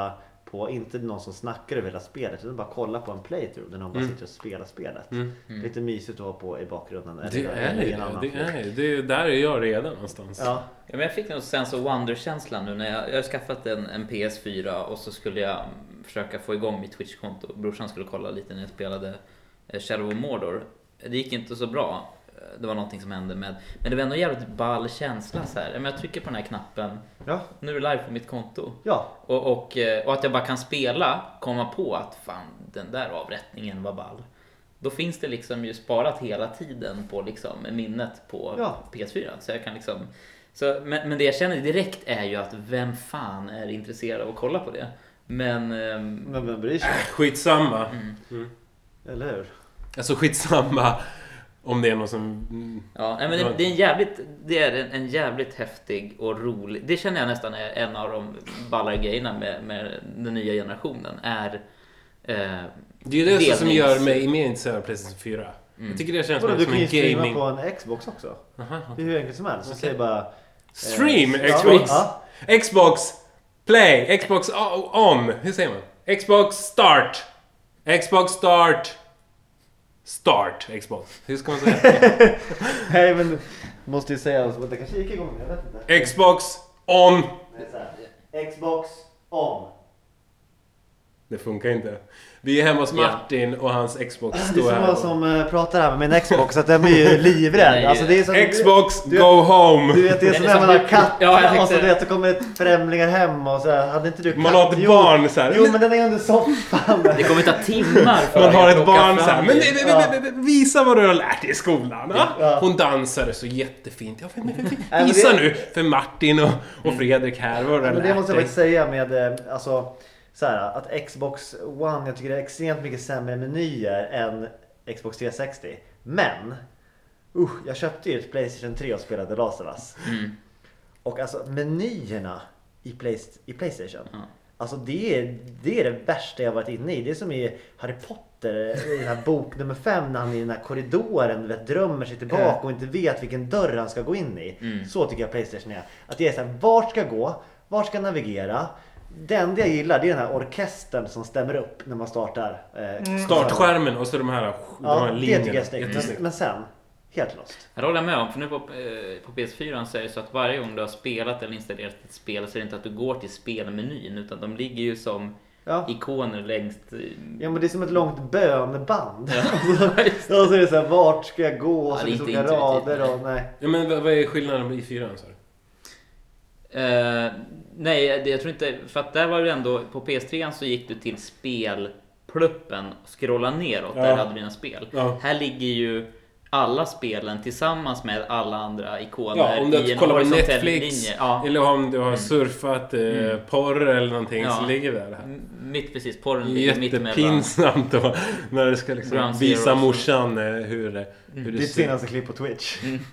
på, inte någon som snackar över hela spelet, utan bara kolla på en playthrough där någon bara Mm. sitter och spelar spelet. Mm. Mm. Lite mysigt att ha på i bakgrunden. Det eller- är eller i det, en annan det film. är det. Där är jag redan någonstans. Ja. Ja, men jag fick nog Sense of Wonder-känslan nu när jag, jag har skaffat en, en P S fyra och så skulle jag mm, försöka få igång mitt Twitch-konto. Brorsan skulle kolla lite när jag spelade eh, Shadow of Mordor. Det gick inte så bra. Det var någonting som hände med, men det var ändå en jävligt ball känsla så här. Men jag trycker på den här knappen. Ja. Nu är det live på mitt konto. Ja. Och, och, eh, och att jag bara kan spela, komma på att fan, den där avrättningen var ball. Då finns det liksom ju sparat hela tiden på liksom minnet på Ja. P S fyra. Så jag kan liksom, så, men, men det jag känner direkt är ju att vem fan är intresserad av att kolla på det? Men... ehm, Men vem bryr sig? Skitsamma. mm. Mm. Eller hur? Alltså skitsamma om det är någon som... mm, Ja, nej, men det, det är en jävligt, det är en, en jävligt häftig och rolig. Det känner jag nästan är en av de ballare grejerna med, med den nya generationen är eh, Det är det delnings- som gör mig mer intresserad av PlayStation fyra. Mm. Jag tycker det känns Vadå, mer du som kan ju en streama gaming... på en Xbox också. Aha. Det är hur enkelt som helst. Så Okej. säger bara... Stream eh, Xbox. Ja. Xbox Play. Xbox o- on. Hur säger man? Xbox start. Xbox start. Start Xbox. Hur ska man säga? Nej, men måste ju säga att det kanske gick igång. Jag vet inte. Xbox on. Nej, så här. Xbox on. Det funkar inte. Vi är hemma hos Martin och hans Xbox Det är står som här. jag som eh, pratar här med min Xbox, att den blir ju livrädd. Nej, Alltså, det är som, Xbox du, go home. Du vet, det är som Det är när som man har du- katt Ja, jag och så tänkte- vet, så kommer ett främlingar hem och så här, hade inte du katt? Man har ett Jo. barn så här. Jo, men den är under soffan. det kommer ta timmar för Man har att ett plocka barn fram så här. Men det. det, det, det, det, visa vad du har lärt dig i skolan. Ja? Ja. Hon dansade så jättefint. Ja, men, men, men visa det- nu för Martin och, och Fredrik här vad du har Men det lärt måste jag dig. faktiskt säga med, eh, alltså, så här, att Xbox One, jag tycker det är extremt mycket sämre menyer än Xbox trehundrasextio. Men, uh, jag köpte ju ett PlayStation tre och spelade Last of Us. Mm. Och alltså menyerna i, Play, i PlayStation. Ja. Alltså det är, det är det värsta jag varit inne i. Det är som i Harry Potter, i den här bok nummer fem, när han i den här korridoren, du vet, drömmer sig tillbaka och inte vet vilken dörr han ska gå in i. Mm. Så tycker jag PlayStation är. Att det är så här, vart ska jag gå? Vart ska jag navigera? Det enda jag gillar, det är den här orkestern som stämmer upp när man startar. Eh, Startskärmen och så de här, de Ja, här det linjerna. tycker jag är snyggt. Men, Jättesnyggt. men sen, helt lost. Jag håller med om, för nu på, eh, på P S fyra så är det så att varje gång du har spelat eller installerat ett spel så är det inte att du går till spelmenyn, utan de ligger ju som Ja. ikoner längst... eh, Ja, men det är som ett långt bönband. Ja. Och så är det så här, vart ska jag gå? Och Ja, så det är är det inte olika intuitivt, rader och nej. Ja, men vad vad är skillnaden i fyran? Så? Eh, nej, det, jag tror inte... För att där var det ändå... På P S tre så gick du till spelpluppen och scrolla neråt. Ja. Där hade du dina spel. Ja. Här ligger ju alla spelen tillsammans med alla andra ikoner Ja, om i du en kollar på horisontell Netflix linje. Ja. eller om du har surfat eh, Mm. porr eller någonting Ja. så ligger det här. M- Mitt precis, porren ligger mitt emellan. Jättepinsamt då, när du ska liksom Ground visa Zero. morsan eh, hur, det- hur det Ditt ser ut. senaste klipp på Twitch.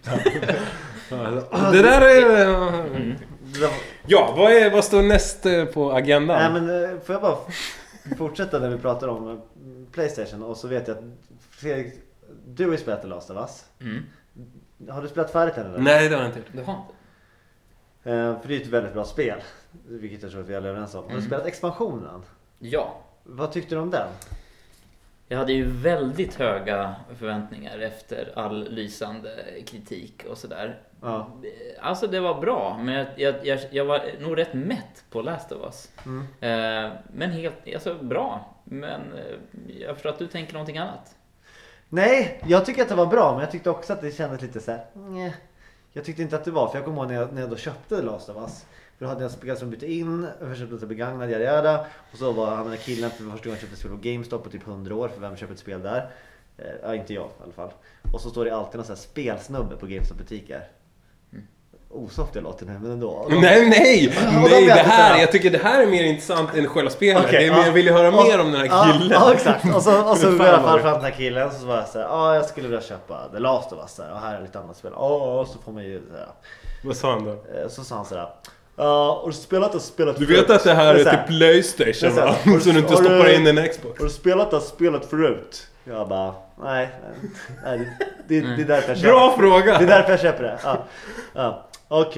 Ja, det där är... Mm. Det där var- Ja, vad, är, vad står näst eh, på agendan? Nej, men eh, får jag bara fortsätta när vi pratar om eh, PlayStation, och så vet jag att Fredrik, du har ju spelat The Last of Us. Mm. Har du spelat färdigt än eller? Nej, det har jag inte gjort. Du har inte? Eh, För det är ju ett väldigt bra spel, vilket jag tror att vi alla är överens om. Har du Mm. spelat expansionen? Ja. Vad tyckte du om den? Jag hade ju väldigt höga förväntningar efter all lysande kritik och sådär. Ja. Alltså det var bra, men jag, jag, jag, jag var nog rätt mätt på Last of Us. Mm. Eh, men helt, alltså bra. Men eh, jag förstår att du tänker någonting annat. Nej, jag tycker att det var bra, men jag tyckte också att det kändes lite så här. Nej. Jag tyckte inte att det var, för jag kommer ihåg när jag, när jag då köpte The Last of Us. För då hade jag spel som bytte in, jag köpte lite begagnad, jada jada. Och så var han den där killen för första gången köpte spel på GameStop på typ hundra år, för vem köper ett spel där? Eh, ja, inte jag i alla fall. Och så står det alltid någon sån här spelsnubbe på GameStop-butiker. Osoft jag låter nu, men ändå. Nej, nej! Ja, de Nej, vet det inte här, det. jag tycker det här är mer intressant än själva spelet. Okej, det är mer, ja. jag vill ju höra Och- mer om den här ja, killen. Ja, exakt. Och så, och så Hur var fan jag i alla var fall det? fram till den här killen, så var jag så här, ja, jag skulle vilja köpa The Last of Us så här, och här är lite annat spel. Ja, och så får man ju så här. Vad sa han då? Eh, Så sa han sådär. Ja, har du spelat och spelat Du vet att det här är så till Playstation, Det är va? så här, Så du inte har du- stoppar in en Xbox. Har du spelat det spelet förut? Jag bara, nej, nej det, det, det är därför jag köper Bra fråga! det. är därför jag köper det. Ja, ja, okej.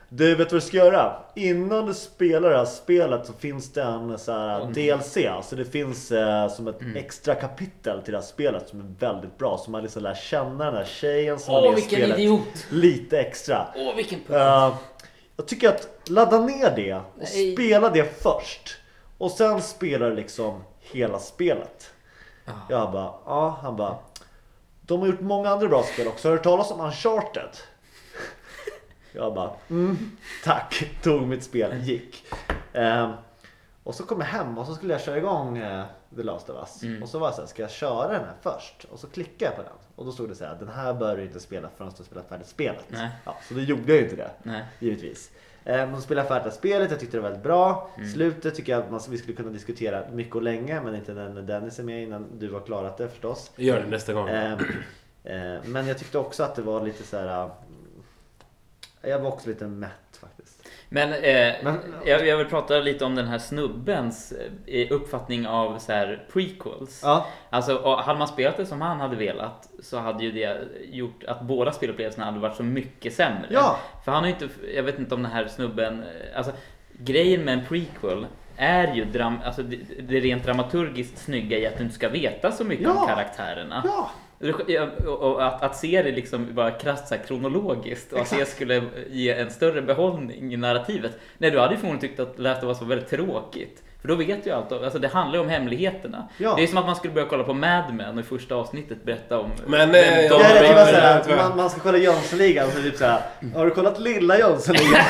Du vet vad du ska göra? Innan du spelar det här spelet så finns det en så här Mm. D L C. Alltså det finns eh, som ett Mm. extra kapitel till det här spelet som är väldigt bra. Så man liksom lär känna den här tjejen som Åh, är med i vilken spelet idiot! lite extra. Åh, vilken puck! Uh, jag tycker att ladda ner det och Nej. spela det först. Och sen spelar liksom hela spelet. Ah. Jag bara, ja, han bara. De har gjort många andra bra spel också. Har du hört talas om Uncharted? Jag bara, mm, tack. Tog mitt spel, gick. Um, och så kom jag hem och så skulle jag köra igång uh, The Last of Us. Mm. Och så var jag så här, ska jag köra den här först? Och så klickade jag på den. Och då stod det så här, den här bör du inte spela förrän du har spelat färdigt spelet. Nej. Ja, så då gjorde jag ju inte det. Nej. Givetvis. Men um, spelade färdigt spelet, jag tyckte det var väldigt bra. Mm. Slutet tycker jag att man, vi skulle kunna diskutera mycket och länge. Men inte när Dennis är med innan du har klarat det förstås. Gör det nästa gång. Um, uh, men jag tyckte också att det var lite så här. Uh, jag var också lite mätt faktiskt. Men, eh, Men- jag, jag vill prata lite om den här snubbens eh, uppfattning av så här prequels. Ja, Alltså, och hade man spelat det som han hade velat så hade ju det gjort att båda spelupplevelserna hade varit så mycket sämre. Ja. För han har ju inte, jag vet inte om den här snubben, alltså grejen med en prequel är ju dram, alltså det, det rent dramaturgiskt snygga i att du inte ska veta så mycket Ja. om karaktärerna. ja. Och och att, att se det liksom bara krasst så här kronologiskt och att det skulle ge en större behållning i narrativet. Nej, du hade ju förmodligen tyckt att Last of Us var väldigt tråkigt. För då vet ju allt, alltså det handlar ju om hemligheterna. Ja. Det är som att man skulle börja kolla på Mad Men och i första avsnittet berätta om... Men, vem eh, Don Ja, Jag är det rätt var så det, här, tror jag. man, man ska kolla Jönssonligan så typ så här. Har du kollat lilla Jönssonligan?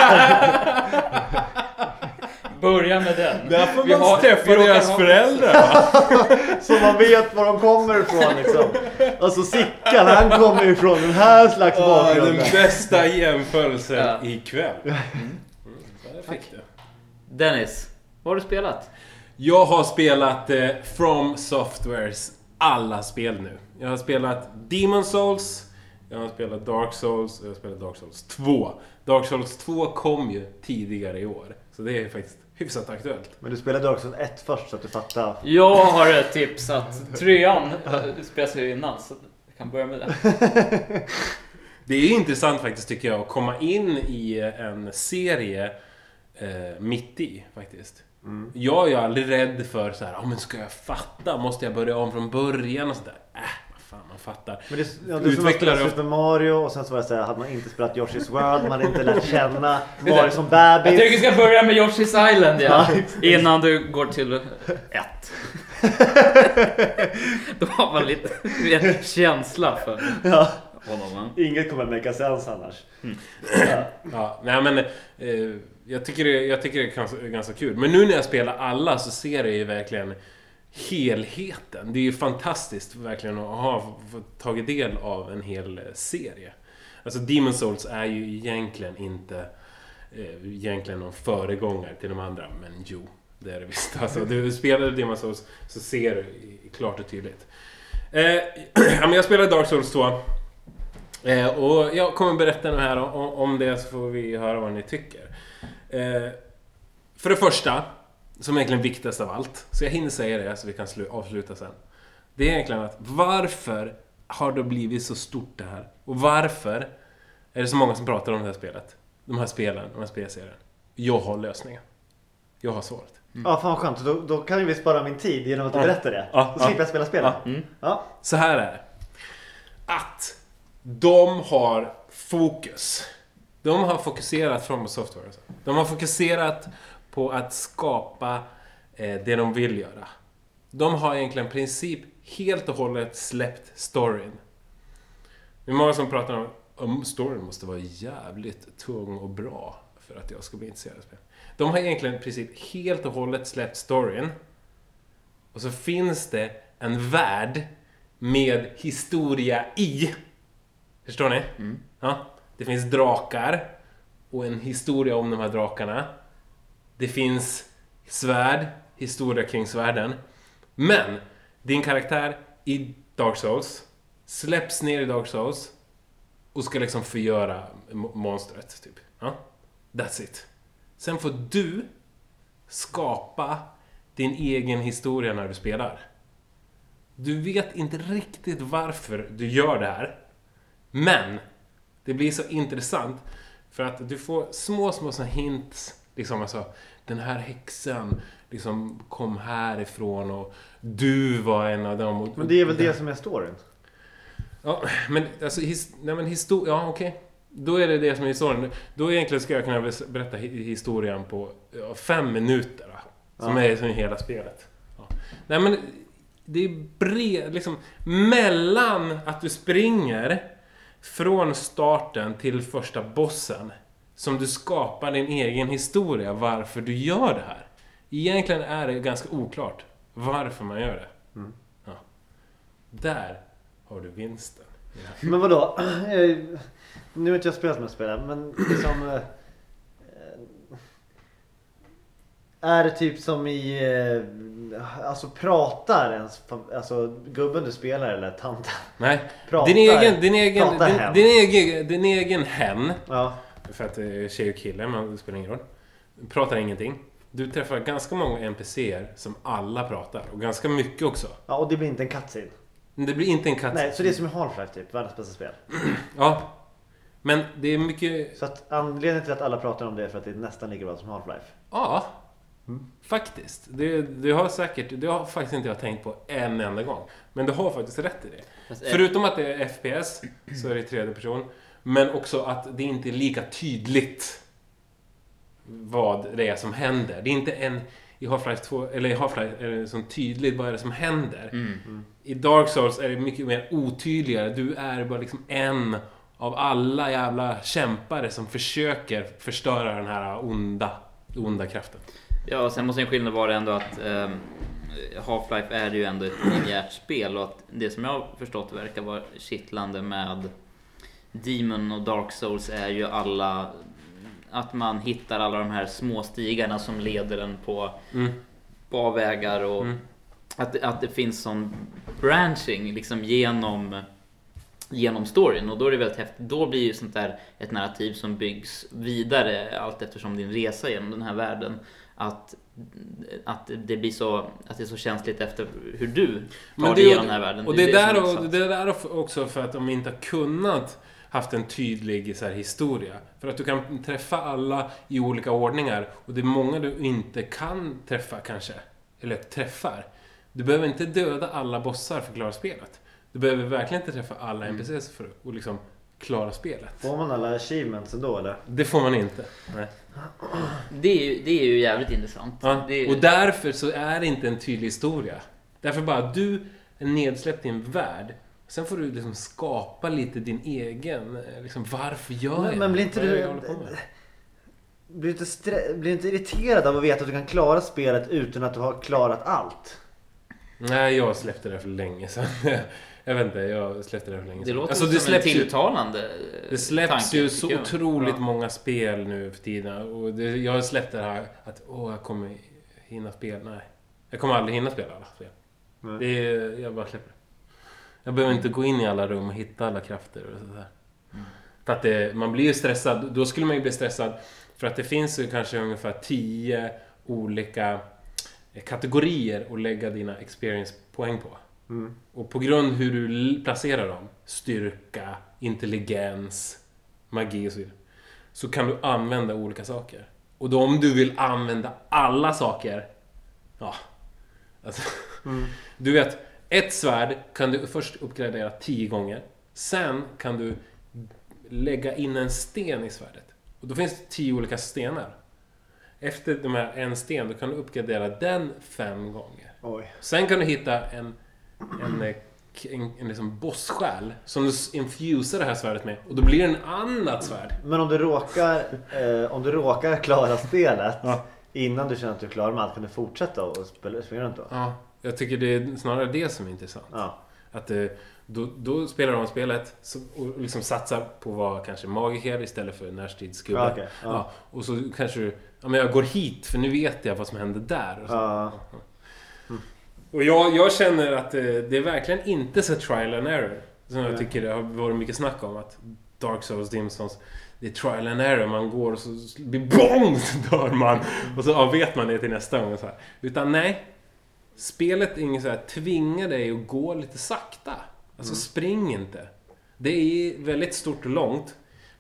Börja med den. Där får Vi man har- träffa vi råkar deras ha- föräldrar. Va? Så man vet var de kommer ifrån liksom. Alltså Sickan, han kommer ju från den här slags Ah, bakgrunden. den bästa jämförelsen Ja. ikväll. Mm. Där fick du. Dennis, vad har du spelat? Jag har spelat eh, From Softwares alla spel nu. Jag har spelat Demon Souls, jag har spelat Dark Souls och jag har spelat Dark Souls två. Dark Souls två kom ju tidigare i år, så det är faktiskt hyfsat aktuellt. Men du spelade också ett först så att du fattar. Jag har ett tips att trean äh, spelas ju innan så jag kan börja med det. Det är intressant faktiskt tycker jag att komma in i en serie eh, mitt i faktiskt. Mm. Jag är ju aldrig rädd för så här, oh, men ska jag fatta? Måste jag börja om från början och sådär? Äh, vad fan, man fattar. Men det, ja, det är som att Utvecklare spela och- Super Mario och sen så var det så här, hade man inte spelat Yoshi's World, man hade inte lärt känna Mario som Jag tycker vi bebis. ska börja med Yoshi's Island, ja. Ja. Innan du går till ett. Då har man lite mer känsla för Ja. honom. Va? Inget kommer make sense annars. Ja. Ja, nej men eh, jag tycker det, jag tycker det är ganska, ganska kul. Men nu när jag spelar alla så ser jag ju verkligen helheten. Det är ju fantastiskt verkligen att ha fått tagit del av en hel eh, serie. Alltså Demon Souls är ju egentligen inte eh, egentligen någon föregångare till de andra, men jo, det är det visst. Alltså du spelar Demon Souls så ser du i- klart och tydligt. Eh, ja, men jag spelar Dark Souls två. Eh, och jag kommer berätta nu här om, om det så får vi höra vad ni tycker. Eh, för det första, som är egentligen viktigast av allt, så jag hinner säga det så vi kan slu- avsluta sen. Det är egentligen att varför har det blivit så stort det här? Och varför är det så många som pratar om det här spelet? De här spelen, de här spelserien. Jag har lösningen. Jag har svaret. Ja, fan vad skönt. Då, då kan ju vi spara min tid genom att du Ja. berättar det. Ja, Då ja. slipper jag spela spelet. Ja. Mm. Ja. Så här är det. Att de har fokus. De har fokuserat från Software. Alltså. De har fokuserat på att skapa eh, det de vill göra. De har egentligen i princip helt och hållet släppt storyn. Det är många som pratar om om storyn måste vara jävligt tung och bra för att jag ska bli intresserad av spel. De har egentligen i princip helt och hållet släppt storyn. Och så finns det en värld med historia i. Förstår ni? Mm. Ja. Det finns drakar och en historia om de här drakarna. Det finns svärd, historia kring svärden. Men din karaktär i Dark Souls släpps ner i Dark Souls och ska liksom förgöra mo- monstret typ. Ja? That's it. Sen får du skapa din egen historia när du spelar. Du vet inte riktigt varför du gör det här. Men det blir så intressant För att du får små, små såna hints. Liksom alltså, den här häxan liksom kom härifrån och du var en av dem. Och, men det är väl det som är storyn? Ja, men alltså, his, nej men histor- ja okej. Okay. Då är det det som är historien. Då egentligen ska jag kunna berätta historien på ja, fem minuter. Va? Som ja. är som hela spelet. Ja. Nej men det är bred, liksom mellan att du springer från starten till första bossen som du skapar din egen historia varför du gör det här. Egentligen är det ganska oklart varför man gör det. Mm. Ja. Där har du vinsten. Ja. Men vadå? Nu har inte jag spelat med spelare, men liksom eh, är det typ som i eh, alltså pratar ens alltså gubben du spelar eller tanten? Nej. Pratar, din egen din egen din, hem. din egen din egen hen. Ja. För att det är tjej och kille, man spelar ingen roll. Pratar ingenting. Du träffar ganska många N P C:er som alla pratar och ganska mycket också. Ja, och det blir inte en cutscene. Det blir inte en cutscene. Nej, så det är som i Half-Life typ, världens bästa spel. Ja. Men det är mycket... Så att anledningen till att alla pratar om det är för att det är nästan lika bra som Half-Life. Ja, mm. faktiskt. Det, det har säkert, det har faktiskt inte jag tänkt på en enda gång. Men du har faktiskt rätt i det. Fast förutom att det är F P S så är det tredje person. Men också att det inte är lika tydligt vad det är som händer. Det är inte en... I Half-Life två, eller i Half-Life är det så tydligt vad är det som händer. Mm. Mm. I Dark Souls är det mycket mer otydligare. Du är bara liksom en av alla jävla kämpare som försöker förstöra den här onda, onda kraften. Ja, sen måste en skillnad vara ändå att eh, Half-Life är ju ändå ett linjärt spel och att det som jag har förstått verkar vara kittlande med Demon och Dark Souls är ju alla att man hittar alla de här små stigarna som leder en på, mm. på vägar och mm. att, att det finns sån branching liksom genom genom storyn och då är det väldigt häftigt. Då blir ju sånt där ett narrativ som byggs vidare allt eftersom din resa genom den här världen att att det blir så att det är så känsligt efter hur du tar dig igenom den här världen. Och det, det, är där och, det är där också för att de inte har kunnat haft en tydlig så här, historia. För att du kan träffa alla i olika ordningar. Och det är många du inte kan träffa kanske. Eller träffar. Du behöver inte döda alla bossar för att klara spelet. Du behöver verkligen inte träffa alla N P C:s för att liksom klara spelet. Får man alla achievements ändå eller? Det får man inte. Nej. Det är ju, det är ju jävligt intressant. Ja. Det är... Och därför så är det inte en tydlig historia. Därför bara att du är nedsläppt i en värld. Sen får du liksom skapa lite din egen, liksom varför gör jag men, men blir inte du blir inte stre- blir inte irriterad av att veta att du kan klara spelet utan att du har klarat allt? Nej, jag släppte det för länge sedan. Jag vet inte, jag släppte det för länge sedan. Det låter alltså, det som en tilltalande Det släpps tanke, ju så jag. otroligt Bra. många spel nu för tiden. Och det, jag har släppt det här att åh, jag kommer hinna spela. Nej, jag kommer aldrig hinna spela alla spel. Mm. Det är, jag bara släpper det. Jag behöver inte gå in i alla rum och hitta alla krafter och sådär. Mm. För att det, man blir ju stressad. Då skulle man ju bli stressad. För att det finns ju kanske ungefär tio olika kategorier att lägga dina experience-poäng på. Mm. Och på grund hur du placerar dem, styrka, intelligens, magi och så vidare, så kan du använda olika saker. Och då om du vill använda alla saker, ja, alltså, mm. du vet, ett svärd kan du först uppgradera tio gånger. Sen kan du lägga in en sten i svärdet. Och då finns det tio olika stenar. Efter de här en sten, då kan du uppgradera den fem gånger. Oj. Sen kan du hitta en, en, en, en, en liksom bosssjäl som du infusar det här svärdet med. Och då blir det en annat svärd. Men om du råkar, eh, om du råkar klara spelet ja. innan du känner att du klarar med allt, kan du fortsätta och spela, spela runt då? Ja, jag tycker det är snarare det som är intressant. Ja. Att eh, då, då spelar de spelet och liksom satsar på att vara kanske magiker istället för närstridsgubbe. Ja, okay. ja. Ja, och så kanske du, ja, men jag går hit för nu vet jag vad som händer där. Och, så. Ja. Mm. Och jag, jag känner att det, det är verkligen inte så trial and error. Som jag tycker det har varit mycket snack om. Att Dark Souls, Demon Souls, det är trial and error. Man går och så blir BONG! Så dör man. Och så ja, vet man det till nästa gång. Och så här. Utan nej. Spelet är inget så här, tvingar dig att gå lite sakta. Alltså mm. spring inte. Det är väldigt stort och långt.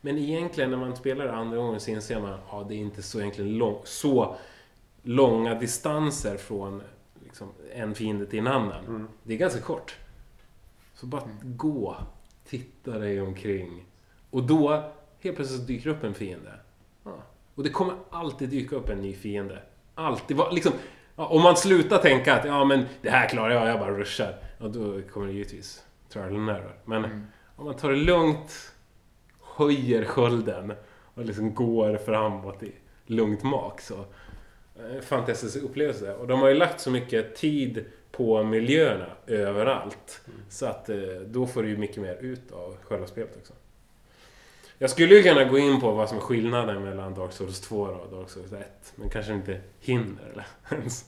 Men egentligen när man spelar andra gången så inser man att ja, det är inte så, egentligen lång, så långa distanser från liksom, en fiende till en annan. Mm. Det är ganska kort. Så bara mm. gå, titta dig omkring. Och då helt plötsligt dyker upp en fiende. Ja. Och det kommer alltid dyka upp en ny fiende. Alltid. Liksom, ja, om man slutar tänka att ja, men det här klarar jag, jag bara rushar. Ja, då kommer det givetvis trial and error. Men mm. om man tar det lugnt, höjer skölden och liksom går framåt i lugnt mak, så eh, fantastisk upplevelse. Och de har ju lagt så mycket tid på miljöerna överallt. Mm. Så att eh, då får du ju mycket mer ut av själva spelet också. Jag skulle ju kunna gå in på vad som är skillnaden mellan Dark Souls två och Dark Souls ett. Men kanske inte hinner eller ens.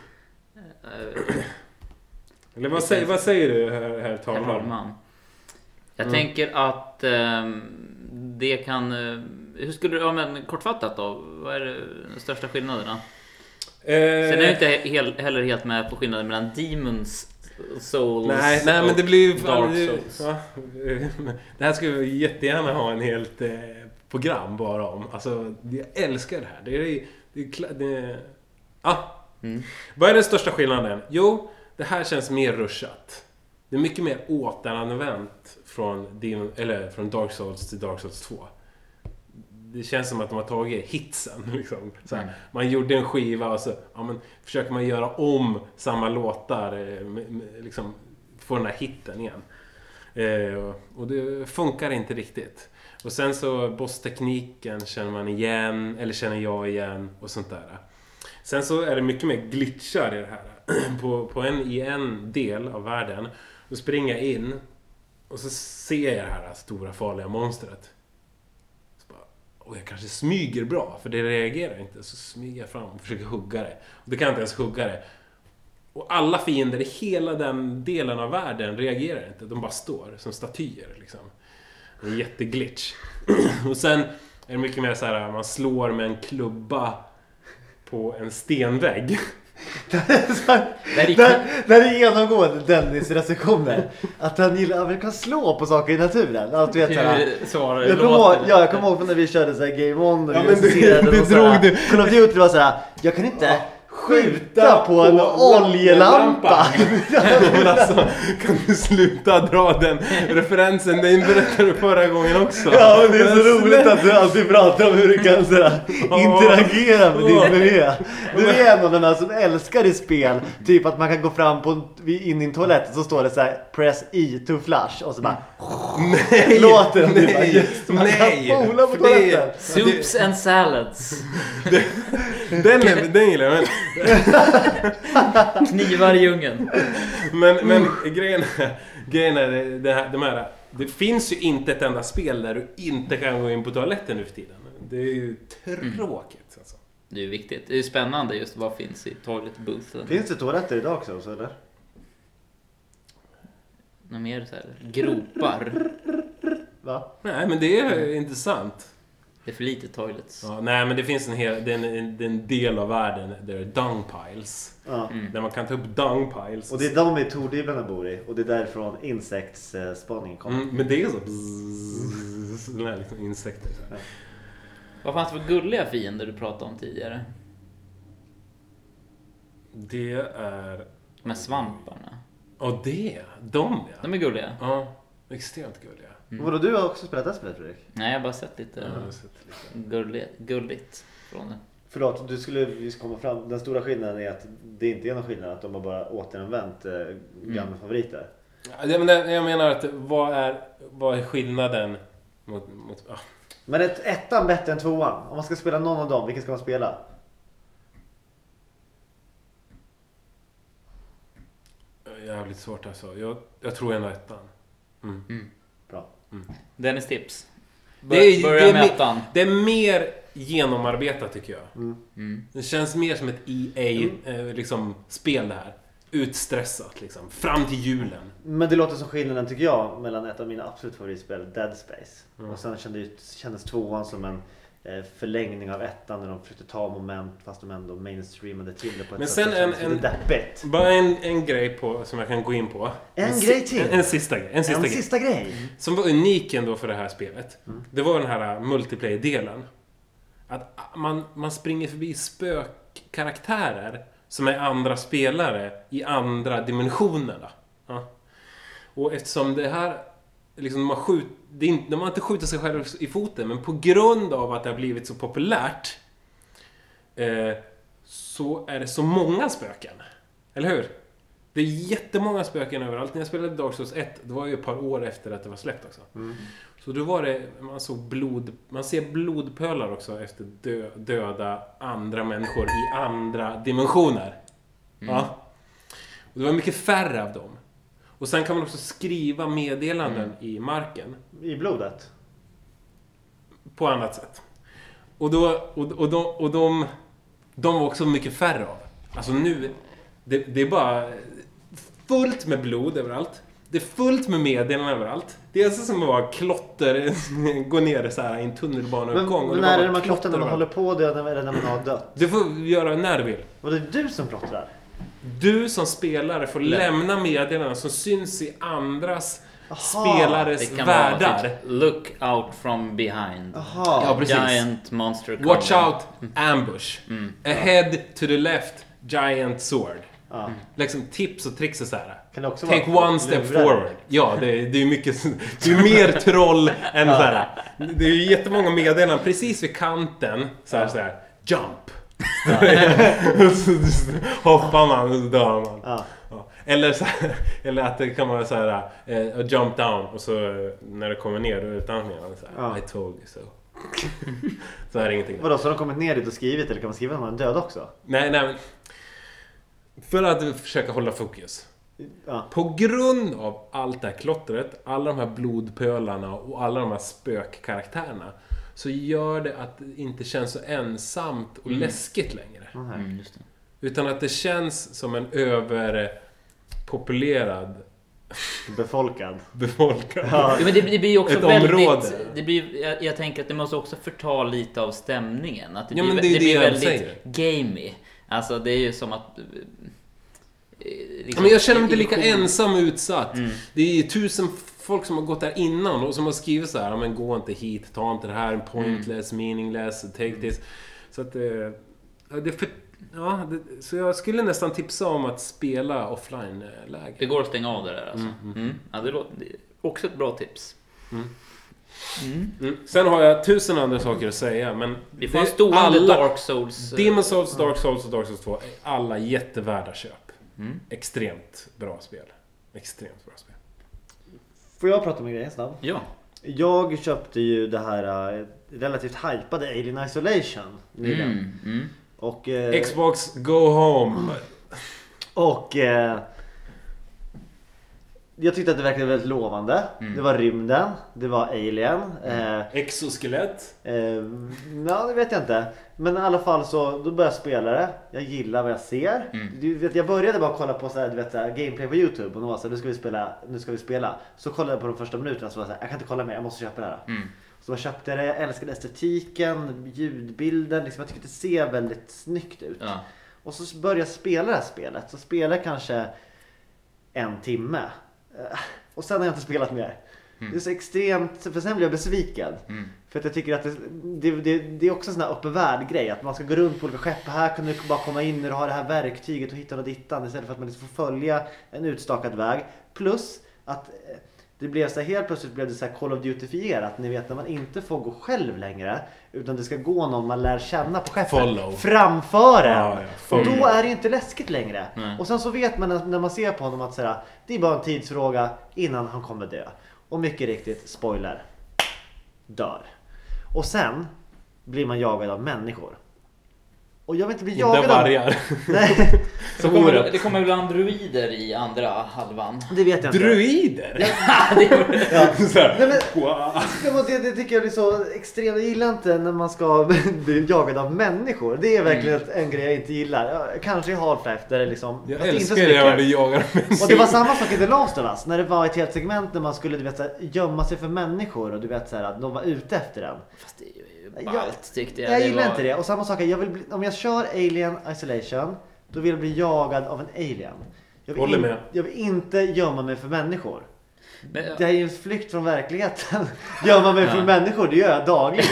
Eller vad säger, vad säger du, herr, herr talman? Herr talman. Jag mm. tänker att um, det kan... Uh, hur skulle du... Ja, men kortfattat då. Vad är det, de största skillnaderna? Eh, Sen är jag inte he- heller helt med på skillnaden mellan Demons Souls nej, nej, men det blir ju Dark Souls. Ja, det här skulle vi jättegärna ha en helt eh, program bara om. Alltså, jag älskar det här. Det är... Det är, det är ah. mm. Vad är den största skillnaden? Jo, det här känns mer rushat. Det är mycket mer återanvänt från, Demon, eller från Dark Souls till Dark Souls två. Det känns som att de har tagit hitsen. Liksom. Så här, mm. Man gjorde en skiva och så ja, men, försöker man göra om samma låtar. Liksom, få den här hitten igen. Eh, och det funkar inte riktigt. Och sen så bosstekniken känner man igen. Eller känner jag igen. Och sånt där. Sen så är det mycket mer glitchar i det här. på, på en, I en del av världen. Då springer jag in. Och så ser jag det här stora farliga monstret. Och jag kanske smyger bra, för det reagerar inte. Så smyger jag fram och försöker hugga det. Och det kan jag inte ens hugga det. Och alla fiender i hela den delen av världen reagerar inte. De bara står som statyer liksom. En jätteglitch. Och sen är det mycket mer så här, man slår med en klubba på en stenvägg. När det är genomgående Dennis recensioner att han gillar att man kan slå på saker i naturen. Allt vet så jag kommer ihåg, ja, jag kommer ihåg när vi körde så här Game On och ja, vi serade och så här. Call of Duty var så här, jag kan inte skjuta på, på en oljelampa. Alltså, kan du sluta dra den referensen? Den berättade du förra gången också. Ja, det är så roligt att du alltid pratar om hur du kan så här, interagera med din miljö. Du är en av de här som älskar i spel. Typ att man kan gå fram på in i en toalett och så står det så här press E to flash och så bara nej, låter den nej, bara, just, man nej, kan pola på toaletten. Soups and salads. Den, är, den gillar jag. Knivar i djungeln. Men, men grejen är, grejen är det, det, här, de här, det finns ju inte ett enda spel där du inte kan gå in på toaletten nu för tiden. Det är ju tråkigt. Mm. Alltså. Det är ju viktigt. Det är ju spännande just vad finns i toiletboothen. Finns det toaletter idag också, så eller? Några mer så här gropar. Va? Nej, men det är mm. intressant. Det är för lite toilets. Ja, nej, men det finns en, hel, det är en, det är en del av världen där det är dung piles. Ja. Mm. Där man kan ta upp dung piles. Och det är de i tordiblarna bor i. Och det är därifrån insektsspaningen kommer. Mm, men det är så bzzz, den här liksom insekter. Ja. Vad fanns det för gulliga fiender du pratade om tidigare? Det är... Med svamparna. Och det, de ja. De är gulliga. Ja, extremt gulliga. Mm. Vadå, du har också spelat det spelet, Fredrik? Nej, jag har bara sett lite, ja, sett lite. Gulligt, gulligt från det. Förlåt, du skulle just komma fram. Den stora skillnaden är att det inte är någon skillnad att de har bara återanvänt eh, gamla mm. favoriter. Ja, men jag menar att vad är, vad är skillnaden mot... mot ah. Men ett ettan bättre än tvåan. Om man ska spela någon av dem, vilken ska man spela? Jävligt svårt alltså. Jag, jag tror ändå ettan. Mm. Mm. Bra. Mm. Dennis tips. Bör, det, är, börja det, är med ettan. Det är mer genomarbetat tycker jag. Mm. Mm. Det känns mer som ett E A mm. eh, liksom, spel det här. Utstressat liksom. Fram till julen. Men det låter som skillnaden tycker jag mellan ett av mina absolut favoritspel, Dead Space. Mm. Och sen kändes, kändes tvåan som en förlängning av ettan när de försökte ta moment fast de ändå mainstreamade till det på ett Men sätt sen som en, känns lite deppigt. Bara en, en grej på, som jag kan gå in på. En, en grej till? En, en sista grej. En, sista, en grej. sista grej. Som var unik ändå för det här spelet. Mm. Det var den här multiplayer-delen. Att man, man springer förbi spökkaraktärer som är andra spelare i andra dimensionerna. Ja. Och eftersom det här liksom, man, skjut, det är inte, de har inte skjutit sig själv i foten, men på grund av att det har blivit så populärt eh, så är det så många spöken. Eller hur? Det är jättemånga spöken överallt. När jag spelade Dark Souls ett, det var ju ett par år efter att det var släppt också. Mm. Så då var det, man såg blod, man ser blodpölar också efter dö, döda andra människor i andra dimensioner. Mm. Ja. Och det var mycket färre av dem. Och sen kan man också skriva meddelanden mm. i marken. I blodet? På annat sätt. Och, då, och, och, de, och de, de var också mycket färre av. Alltså nu, det, det är bara fullt med blod överallt. Det är fullt med meddelanden överallt. Det är alltså som att vara klotter, gå ner så här i en tunnelbaneuppgång. Men, men när är det man klottrar när man håller på döda eller när man har dött? Du får göra när du vill. Och det är du som klottrar? Du som spelare får Lä lämna meddelanden som syns i andras Aha, spelares det kan världar. Vara look out from behind. Aha. Ja, precis. Giant monster coming. Watch out, ambush. Mm. Ahead to the left, giant sword. Mm. Liksom tips och tricks och så här. Kan det också Take vara one step forward. Ja, det är, det är mycket. Det är mer troll än så här. Det är ju jättemånga meddelanden precis vid kanten så här, så här. Jump. Hoppar man och så dör man. Ja. Ja. Eller, så här, eller att det kan vara så här uh, jump down och så när det kommer ner då utan med så här, ja. I told you so. Så är det ingenting. Vadå, så har de kommit ner dit och skrivit eller kan man skriva att man är död också? Nej, nej men för att försöka hålla fokus. Ja. På grund av allt det här klottret, alla de här blodpölarna och alla de här spökkaraktärerna så gör det att det inte känns så ensamt och mm. läskigt längre. Mm, just det. Utan att det känns som en överpopulerad befolkad. Befolkad. Ja. Ja, men det, det blir ju också ett väldigt område. Det blir, jag, jag tänker att det måste också förta lite av stämningen. Att det ja, blir, men det, är det blir det väldigt säger. gamey. Alltså det är ju som att liksom, men jag känner mig inte lika ensam och utsatt. Mm. Det är ju tusen folk som har gått där innan och som har skrivit så här, men gå inte hit, ta inte det här, pointless, mm. meaningless, take this. Så att det, det för, ja, det, så jag skulle nästan tipsa om att spela offline-läge. Det går att stänga av det där alltså. Mm. Mm. Ja, det låter det är också ett bra tips. Mm. Mm. Mm. Sen har jag tusen andra saker att säga, men vi får en stående Dark Souls. Demon Souls, Dark Souls och Dark Souls två är alla jättevärda köp. Mm. Extremt bra spel. Extremt bra spel. Får jag prata om en grej snabbt? Ja. Jag köpte ju det här uh, relativt hypade Alien Isolation nyligen. Mm. Mm. Och uh, Xbox Go Home. Och uh, jag tyckte att det verkade väldigt lovande. Mm. Det var rymden, det var Alien. Mm. Eh, Exoskelett? Eh, ja, det vet jag inte. Men i alla fall så, då började jag spela det. Jag gillar vad jag ser. Mm. Du vet, jag började bara kolla på så här, du vet, så här, gameplay på YouTube. Och de var så här, nu ska vi spela, nu ska vi spela. Så kollade jag på de första minuterna och så var jag så här, jag kan inte kolla mer, jag måste köpa det här. Mm. Så jag köpte det, jag älskade estetiken, ljudbilden. Liksom, jag tycker att det ser väldigt snyggt ut. Ja. Och så började jag spela det här spelet. Så spelade jag kanske en timme. Och sen har jag inte spelat mer. Mm. Det är så extremt, för sen blir jag besviken. Mm. För att jag tycker att det, det, det, det är också en sån här öppen värld grej. Att man ska gå runt på olika skepp. Här kan du bara komma in när du har det här verktyget och hitta och dittan. Istället för att man liksom får följa en utstakad väg. Plus att det blev så här, helt plötsligt blev det så här Call of Duty-fierat. Ni vet när man inte får gå själv längre. Utan det ska gå någon man lär känna på skeppet. Follow. Framför en. Ja, ja. Och då är det inte läskigt längre. Mm. Och sen så vet man när man ser på honom att så här, det är bara en tidsfråga innan han kommer dö. Och mycket riktigt, spoiler, dör. Och sen blir man jagad av människor. Och jag vill inte bli jagad av... vargar. Nej. Så kommer, det kommer väl androider i andra halvan. Det vet jag inte. Druider? Ja. Ja. Nej, men, wow. det, det tycker jag blir så extremt. Jag gillar inte när man ska bli jagad av människor. Det är verkligen mm. en grej jag inte gillar. Kanske i Half-Life där det liksom... Jag älskar det när man blir jagad av människor. Och det var samma sak i The Last of Us. När det var ett helt segment när man skulle du vet, så här, gömma sig för människor. Och du vet så här, att de var ute efter den. Fast det är ju ballt tyckte jag. Jag det gillar var... inte det. Och samma sak, jag vill bli, om jag kör Alien Isolation, då vill jag bli jagad av en alien. Jag vill, Håller in, med. jag vill inte gömma mig för människor. Men, Det är ju en flykt från verkligheten. Gör man mig för Ja. människor, det gör jag dagligen.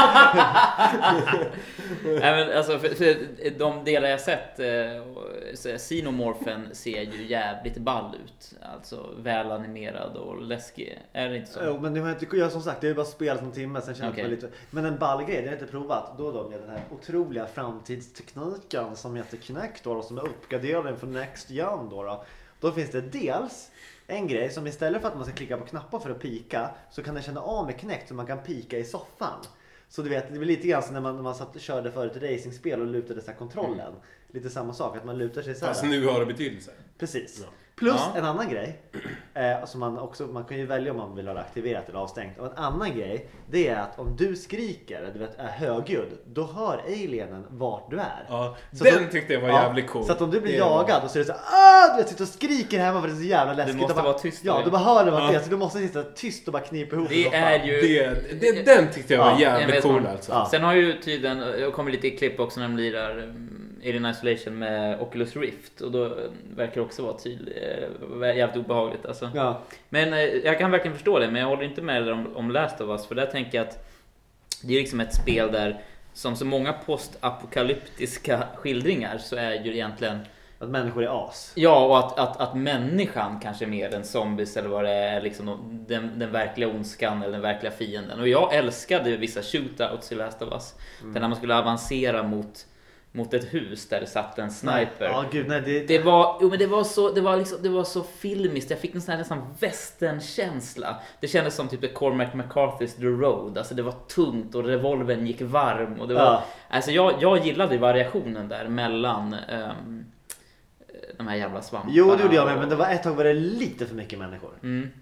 Nej, men alltså, för, för de delar jag sett, eh, Xenomorphen ser ju jävligt ball ut. Alltså välanimerad och läskig. Är det inte så? Jo, men det har inte, jag som sagt, det har ju bara spelat en timme, sen känner Okej. jag lite. Men en ball grej, det har jag inte provat. Då då med den här otroliga framtidstekniken som heter Kinect då, som är uppgraderad inför Next Gen då, då. Då finns det dels en grej som istället för att man ska klicka på knappar för att pika, så kan den känna av med Kinect så man kan pika i soffan. Så du vet, det blir lite grann som när man, när man satt, körde förut ett racingspel och lutade så här kontrollen. Mm. Lite samma sak, att man lutar sig så här. Fast nu har det betydelse. Precis. Ja. Plus Ja. en annan grej, eh, som man också, man kan ju välja om man vill ha det aktiverat eller avstängt. Och en annan grej, det är att om du skriker, du vet, är högljudd, då hör alienen vart du är. Ja, Så den att- tyckte jag var ja, jävligt cool. Så att om du blir Det jagad var- och så är det så här, ah, du vet, sitter och skriker hemma för det är så jävla läskigt. måste och bara, vara tyst Ja, där. du bara hör det vart det Ja. är, så du måste sitta tyst och bara knipa ihop. Det i soffan. är ju... Det, det, den tyckte jag var Ja, jag jävligt vet cool vad. alltså. Ja. Sen har ju tydligen, jag kommer lite i klipp också när de lirar um, Alien Isolation med Oculus Rift, och då eh, verkar det också vara tydligt, eh, jävligt obehagligt alltså. Ja. Men eh, jag kan verkligen förstå det, men jag håller inte med om, om Last of Us, för där tänker jag att det är liksom ett spel där, som så många postapokalyptiska skildringar, så är ju egentligen, Att människor är as. ja, och att, att, att människan kanske är mer än zombies eller vad det är, liksom den, den verkliga ondskan eller den verkliga fienden. Och jag älskade vissa shootouts i Last of Us, mm. där när man skulle avancera mot mot ett hus där det satt en sniper. Ja, gud, nej, det... Det var, jo, men det var så, det var liksom, det var så filmiskt. Jag fick en sån här nästan westernkänsla. Det kändes som typ Cormac McCarthy's The Road. Alltså det var tungt och revolvern gick varm och det var, Ja. alltså jag jag gillade variationen där mellan um, de här jävla svamparna. Jo, det gjorde jag med, och- men det var ett tag var det lite för mycket människor. Mm.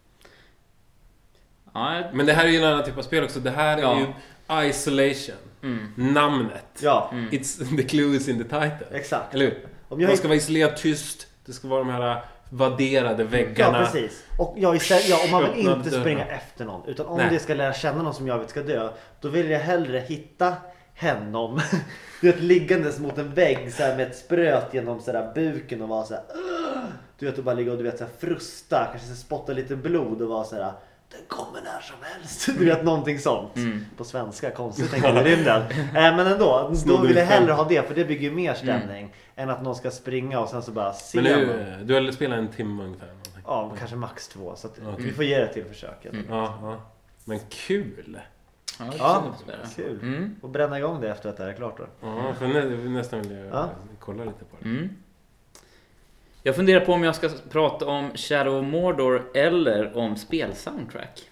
Ja, jag- Men det här är ju en annan typ av spel också. Det här är Ja. ju Isolation. mm. Namnet. Ja, It's the clue is in the title. exakt. Eller hur? Om jag Man ska vara isolerat tyst. Det ska vara de här vadderade Ja, väggarna. precis. Och jag istället, ja, om man vill Öppna inte dörren. springa efter någon, utan om Nej. det ska lära känna någon som jag vet ska dö, då vill jag hellre hitta honom. Du vet, liggandes mot en vägg så här, med ett spröt genom så där, buken och vara så här, "Ugh!" du vet, och bara ligga och du vet så här, frusta, kanske så här, spotta lite blod och vara så här, den kommer när som helst. Du vet, någonting sånt. Mm. På svenska, konstigt tänker jag i rymden. äh, Men ändå, då Snodde vill jag fem. hellre ha det, för det bygger ju mer stämning än att någon ska springa och sen så bara se Men man. nu, du har spelat en timme ungefär. Någonting. Ja, kanske max två. Så att Okej. vi får ge det till försöket. Mm. Ja, ja. Men kul! Ja, det är Ja, så spännande. kul. Mm. Och bränna igång det efter att det är klart då. Ja, för nä, nästan vill jag Ja. kolla lite på det. Mm. Jag funderar på om jag ska prata om Shadow of Mordor eller om spelsoundtrack.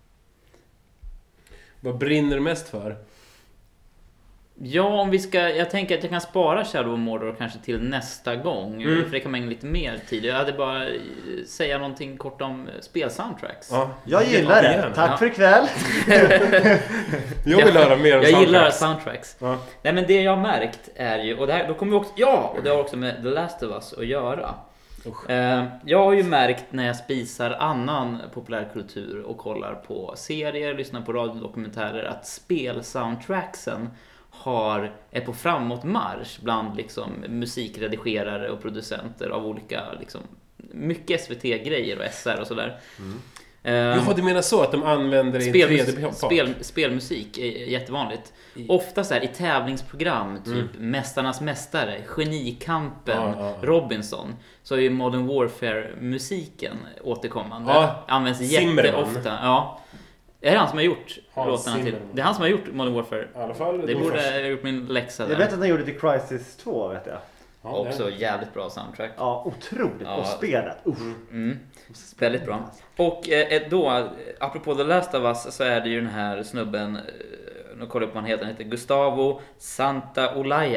Vad brinner du mest för? Ja, om vi ska, jag tänker att jag kan spara Shadow of Mordor kanske till nästa gång. Mm. För det kan man ägna lite mer tid. Jag hade bara eh, säga någonting kort om spelsoundtracks. Ja, Jag gillar det. jättegärna. Tack Ja. för ikväll. Jag vill höra mer om Jag gillar soundtracks. soundtracks. Ja. Nej, men det jag har märkt är ju, och det här, då kommer vi också, ja, och det har också med The Last of Us att göra. Usch. Eh, Jag har ju märkt när jag spisar annan populärkultur och kollar på serier, lyssnar på radiodokumentärer, att spelsoundtracksen har, är på framåtmarsch bland liksom musikredigerare och producenter av olika liksom, mycket S V T-grejer och S R och sådär. Eh, Jaha, du menar så att de använder det i en Spel, tredje part? spel, spelmusik är jättevanligt. Ofta så här i tävlingsprogram, typ Mästarnas mästare, Genikampen, Ja, ja, ja. Robinson, så är ju Modern Warfare-musiken återkommande. Ja, Används Zimmerman. jätteofta. Ja. Det är han som har gjort Hans låtarna till. Zimmerman. Det är han som har gjort Modern Warfare. I alla fall. Det då borde först. jag ha gjort min läxa Jag där. vet att han gjorde till Crysis två, vet jag. Ja, Också det- jävligt bra soundtrack. Ja, otroligt. Ja. Och spelet. Uff. Mm. Väldigt bra. Och eh, då, eh, apropå The Last of Us, så är det ju den här snubben, eh, nu kollar jag på vad han heter, han heter Gustavo Santaolalla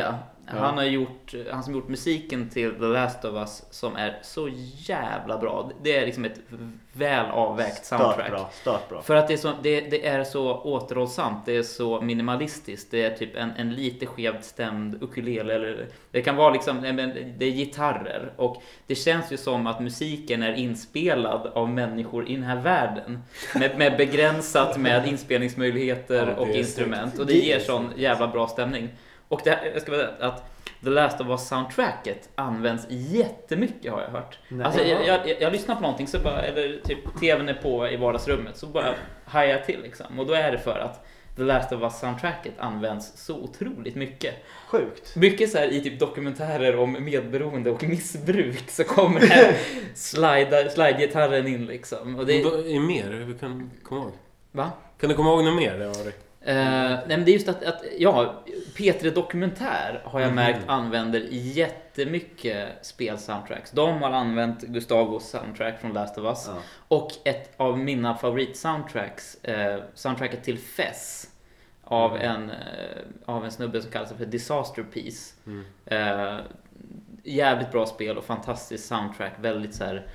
Han har gjort, han som gjort musiken till The Last of Us som är så jävla bra. Det är liksom ett väl avvägt soundtrack. Start bra, start bra. För att det är, så, det, det är så återhållsamt, det är så minimalistiskt. Det är typ en, en lite skevt stämd ukulele. Eller, det kan vara liksom, det är gitarrer. Och det känns ju som att musiken är inspelad av människor i den här världen. Med, med begränsat med inspelningsmöjligheter ja, och instrument. Och det ger sån jävla bra stämning. Och det här, jag ska säga att The Last of Us soundtracket används jättemycket har jag hört. Nej. Alltså jag, jag, jag lyssnar på någonting så bara, eller typ tvn är på i vardagsrummet så bara hajar jag till liksom. Och då är det för att The Last of Us soundtracket används så otroligt mycket. Sjukt. Mycket så här i typ dokumentärer om medberoende och missbruk så kommer den här slide, slide-gitarren in liksom. Och det är mer, vi kan komma ihåg. Va? Kan du komma ihåg något mer? Det var det. Uh, nej men det är just att, att ja, P tre Dokumentär har jag mm. märkt använder jättemycket spelsoundtracks. De har använt Gustavos soundtrack från Last of Us ja. Och ett av mina favoritsoundtracks, uh, soundtracket till Fess av, mm. en, uh, av en snubbe som kallas för Disaster Piece. Mm. Uh, jävligt bra spel och fantastiskt soundtrack, väldigt så här.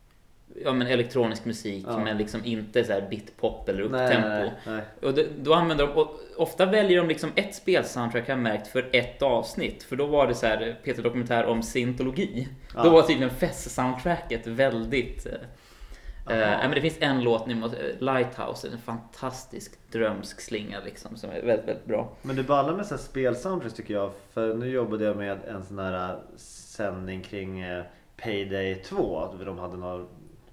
Ja men elektronisk musik ja. Men liksom inte så här bitpop eller upptempo. Nej, nej, nej. Och det, då använder de och ofta väljer de liksom ett spelsoundtrack jag märkt för ett avsnitt för då var det så här P tre Dokumentär om scientologi. Ja. Då var tydligen Fess-soundtracket väldigt eh, eh, men det finns en låt nu mot Lighthouse, en fantastisk drömsk slinga liksom som är väldigt väldigt bra. Men det ballar med så här spelsoundtracks tycker jag, för nu jobbade jag med en sån här sändning kring eh, Payday två, där de hade några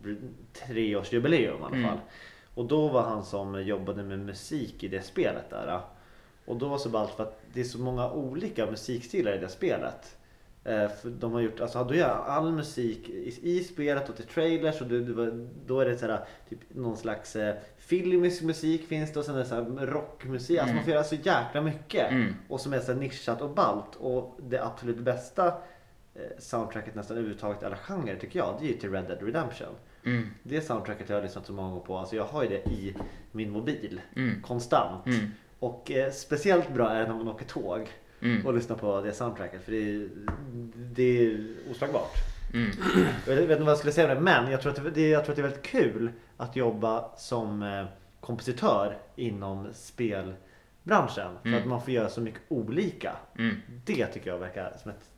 treårsjubileum i alla fall. Mm. Och då var han som jobbade med musik i det spelet där. Och då var så ballt för att det är så många olika musikstilar i det spelet. Eh, för de har gjort, alltså då gör all musik i, i spelet och till trailers och det, det, då är det så här, typ någon slags eh, filmisk musik finns det och sen är det så här rockmusik. Mm. Alltså man får göra så jäkla mycket mm. och som är så här nischat och ballt. Och det absolut bästa soundtracket nästan överhuvudtaget alla genrer tycker jag, det är ju till Red Dead Redemption. Mm. Det soundtracket jag har lyssnat så många gånger på, alltså jag har ju det i min mobil mm. konstant. Mm. Och eh, speciellt bra är det när man åker tåg mm. och lyssnar på det soundtracket för det är, det är oslagbart. Mm. Jag vet inte vad jag skulle säga det, men jag tror att det, jag tror att det är väldigt kul att jobba som eh, kompositör inom spelbranschen för mm. att man får göra så mycket olika. Mm. Det tycker jag verkar som ett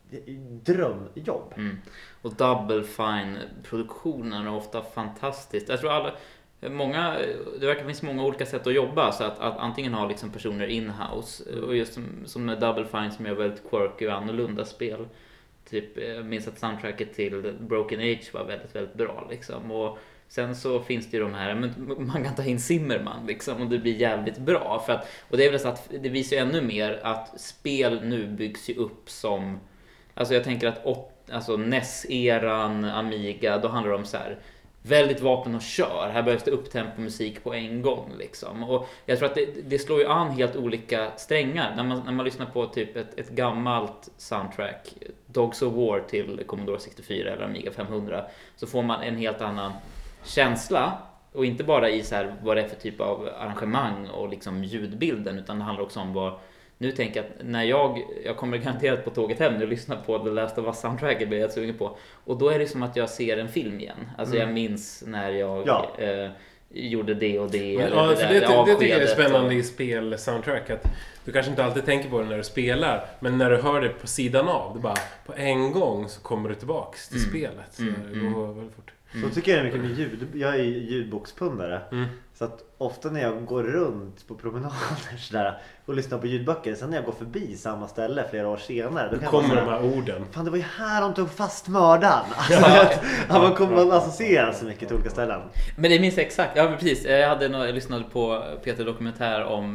drömjobb. Mm. Och Double Fine-produktionen är ofta fantastiskt. Jag tror alla, många, det verkar finnas många olika sätt att jobba så att, att antingen ha liksom personer in-house och just som, som med Double Fine som gör väldigt quirky och annorlunda spel. Typ, jag minns att soundtracket till Broken Age var väldigt, väldigt bra liksom. Och sen så finns det ju de här, men man kan ta in Zimmerman liksom och det blir jävligt bra. För att, och det är väl så att det visar ju ännu mer att spel nu byggs ju upp som, alltså jag tänker att åt, alltså N E S-eran, Amiga, då handlar det om så här väldigt vapen och kör. Här behövs det upptempo musik på en gång liksom. Och jag tror att det, det slår ju an helt olika strängar. När man, när man lyssnar på typ ett, ett gammalt soundtrack, Dogs of War till Commodore sextiofyra eller Amiga femhundra, så får man en helt annan känsla. Och inte bara i så här, vad det är för typ av arrangemang och liksom ljudbilden, utan det handlar också om vad. Nu tänker jag att när jag, jag kommer garanterat på tåget hem och lyssnar på The Last of Us soundtracket blir jag sugen på. Och då är det som att jag ser en film igen. Alltså mm. jag minns när jag ja. eh, gjorde det och det. Men, ja, det, för det, det, det tycker jag är spännande och i spel-soundtrack. Att du kanske inte alltid tänker på det när du spelar. Men när du hör det på sidan av, det bara på en gång så kommer du tillbaks till mm. spelet. Så mm. det går väldigt fort. Mm. Så tycker jag det är mycket med ljud. Jag är ljudbokspundare. Mm. Så att ofta när jag går runt på promenader sådär, och lyssnar på ljudböcker, sen när jag går förbi samma ställe flera år senare, då kan kommer de här orden. Fan, det var ju här de tog fast mördaren. Alltså, ja. att, ja, man kommer man associera så mycket till olika ställen. Men det minns jag exakt. Ja, precis. Jag hade någon, jag lyssnade på P tre Dokumentär om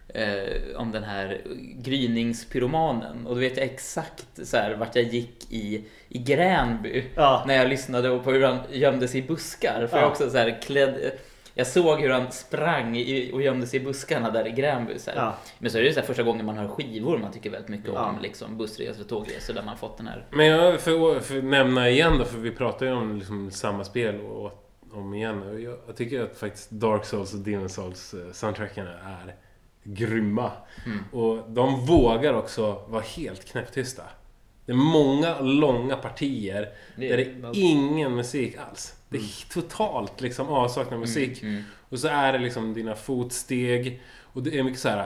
Eh, om den här gryningspyromanen och då vet jag exakt så här, vart jag gick i, i Gränby ja. När jag lyssnade på hur han gömde sig i buskar för ja. jag också så här klädd, jag såg hur han sprang i, och gömde sig i buskarna där i Gränby så här. Ja. Men så är det så här, första gången man hör skivor man tycker väldigt mycket ja. om liksom bussresor och tågresor där man fått den här. Men jag för, för nämna igen då, för vi pratar ju om liksom samma spel och om igen, jag, jag tycker att faktiskt Dark Souls och Demon Souls soundtracken är grymma. Mm. Och de vågar också vara helt knäpptysta. Det är många långa partier Det där är- det är ingen musik alls. Det är totalt liksom avsaknad musik. Mm, mm. Och så är det liksom dina fotsteg. Och det är mycket så här.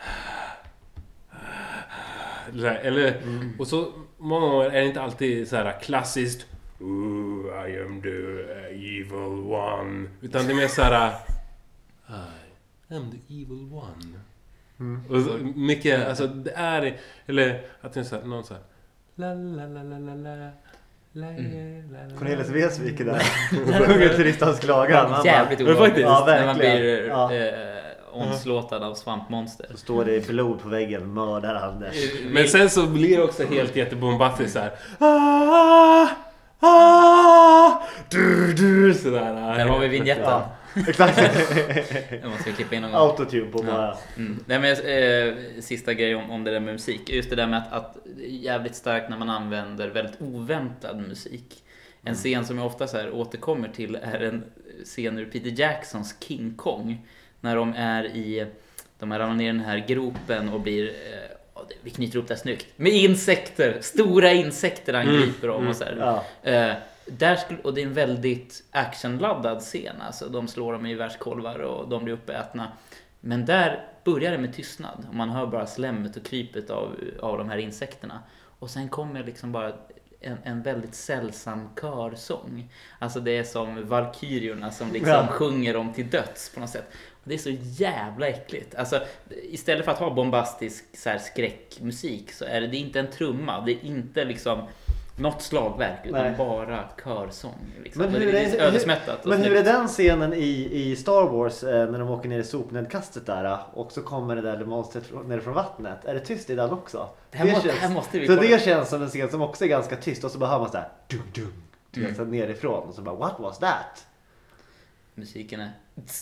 Eller, Mm. och så många gånger är det inte alltid så här klassiskt. Ooh, I am the evil one. Utan det är mer så här. I am the evil one. Mm. Och så, mycket, alltså det är, eller att det är så här, någon så här. La la la la la la. La, Mm. la, la, la. Cornelis Vreeswijk är där. Sjunger Turistans klagan. Han Jävligt Men obehagligt faktiskt. Ja, när man verkligen. blir Ja. eh, omslåtad av svampmonster. Så står det blod på väggen, mördar han. Men sen så blir det också helt jättebombastiskt så här. Ah, ah, du, du, sådär. Där har vi vignetten. Ja, exakt. Det måste vi klippa in någon gång. Autotune på bara. Mm. Nej, men, eh, sista grej om, om det där med musik. Just det där med att, att det är jävligt starkt när man använder väldigt oväntad musik. En scen som jag ofta så här återkommer till är en scen ur Peter Jacksons King Kong. När de är i, de har ramlat ner i den här gropen och blir, eh, vi knyter upp det här snyggt, med insekter, stora insekter angriper dem och så här. Ja. Eh, där skulle, och det är en väldigt actionladdad scen. Alltså, de slår dem i världskolvar och de blir uppätna. Men där börjar det med tystnad. Och man hör bara slemmet och krypet av, av de här insekterna. Och sen kommer liksom bara en, en väldigt sällsam körsång. Alltså det är som valkyrierna som liksom Ja. sjunger dem till döds på något sätt. Och det är så jävla äckligt. Alltså, istället för att ha bombastisk så här, skräckmusik så är det, det är inte en trumma. Det är inte liksom något slagverk utan Nej. bara körsång. Liksom. Men Men hur det är, är ödesmättat. och men hur snyggt. är den scenen i, i Star Wars eh, när de åker ner i sopnedkastet där och så kommer det där monstret från- ner från vattnet? Är det tyst i den också? Det här må- det här måste vi så kolla. det känns som en scen som också är ganska tyst och så bara hör man så här dum dum du vet, så här nerifrån och så bara what was that? Musiken är...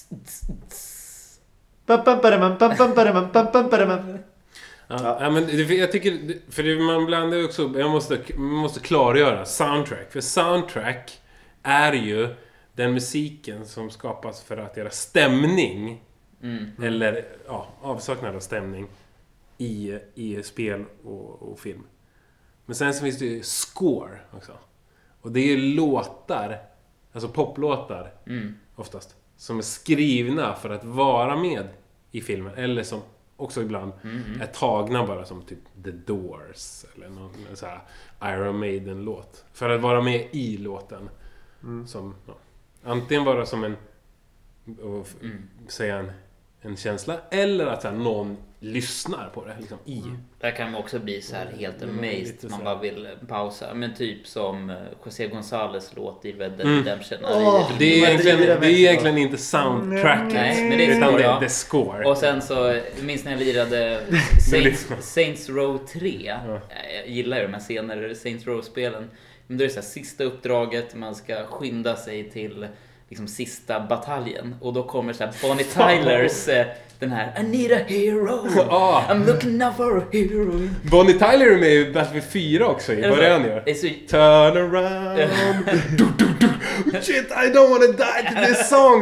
Pam, pam, padam, pam, pam, padam, pam, pam, padam. Ja, ja, men det- jag tycker, för det, man blandar ju också, jag måste, man måste klargöra soundtrack. För soundtrack är ju den musiken som skapas för att göra stämning, Mm. eller ja, avsaknad av stämning i, i spel och, och film. Men sen så finns det ju score också. Och det är ju låtar, alltså poplåtar Mm. oftast, som är skrivna för att vara med i filmen, eller som också ibland Mm. är tagna bara som typ The Doors eller någon så här Iron Maiden-låt. För att vara med i låten. Mm. Som, ja, antingen vara som en, och f- Mm. säga en, en känsla, eller att så här, någon lyssnar på det liksom, i. Där kan man också bli så här helt Mm, amazed. lite Man så. bara vill pausa. Men typ som eh, José González låt i Red Dead Mm. Redemption. Åh, Det är Men egentligen, det är det det är mest egentligen inte soundtracket, Nej, men det är utan score, det ja. är the score. Och sen så, minns när jag lirade Saints, Saints Row tre. Ja. Jag gillar ju de här senare Saints Row-spelen. Men då är det så här, sista uppdraget, man ska skynda sig till liksom sista bataljen. Och då kommer så här Bonnie Tylers, eh, den här I need a hero, Ah. I'm looking out for a hero. Bonnie Tyler är med i Battlefield fyra också, i Är det början så? ju. Det är så, Turn around. du, du, du. Shit, I don't want to die to this song.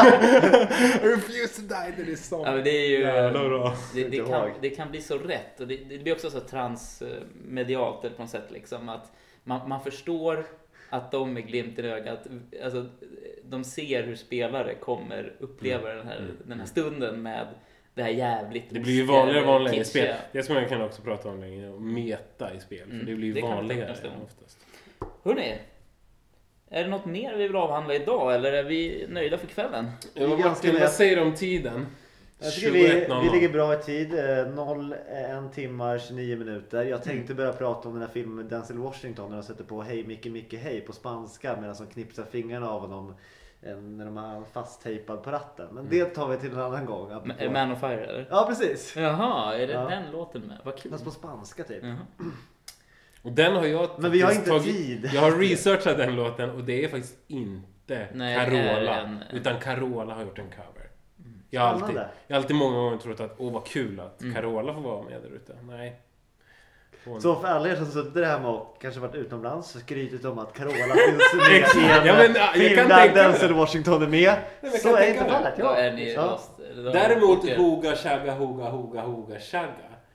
I refuse to die to this song. ja, men det är ju, Jävlar bra. det, det, Inte kan, ihåg. det kan bli så rätt. Och det, det blir också så transmedialt eller på något sätt liksom, att man, man förstår att de med glimt i ögat, alltså, de ser hur spelare kommer uppleva den, här, den här stunden med det här jävligt Det blir ju oskiga, vanligare och vanligare i kitschiga. spel. Det som jag kan också prata om länge, meta i spel. För Mm, det blir det ju kan jag vanligare tänka mig. oftast. Hörrni, är det något mer vi vill avhandla idag eller är vi nöjda för kvällen? Vi är Ja, ganska Martin, nöjda. vad säger du om tiden? Jag tycker vi, tjugoett noll noll. vi ligger bra i tid. eh, noll, eh, en timmar, tjugonio minuter. Jag tänkte börja prata om den här filmen med Denzel Washington när de sätter på Hej Micke Micke Hej på spanska medan de knipsar fingrarna av honom eh, när de har fasttejpad på ratten. Men det tar vi till en annan gång. Ma- apropå- Man of Fire eller? Ja, precis. Jaha, är det Ja. den låten med? Vad kul. Fast på spanska typ. Jaha. Och den har jag Men vi har faktiskt inte tagit- tid. Jag har researchat den låten och det är faktiskt inte Nej, Carola. är en- Utan Carola har gjort en cover. Jag har, alltid, Spännande. jag har alltid många gånger trott att åh vad kul att Mm. Carola får vara med där ute. Nej. Hon... Så för alla er som suttit där hemma och kanske varit utomlands så skrytit om att Carola finns med i en ja, men, jag film kan där tänka Denzel Washington är med. Nej, så är inte det. fallet. Då Ja. är ni Ja. lost. Då- Däremot åker- Hoga Shagga Hoga Hoga Hoga Shagga.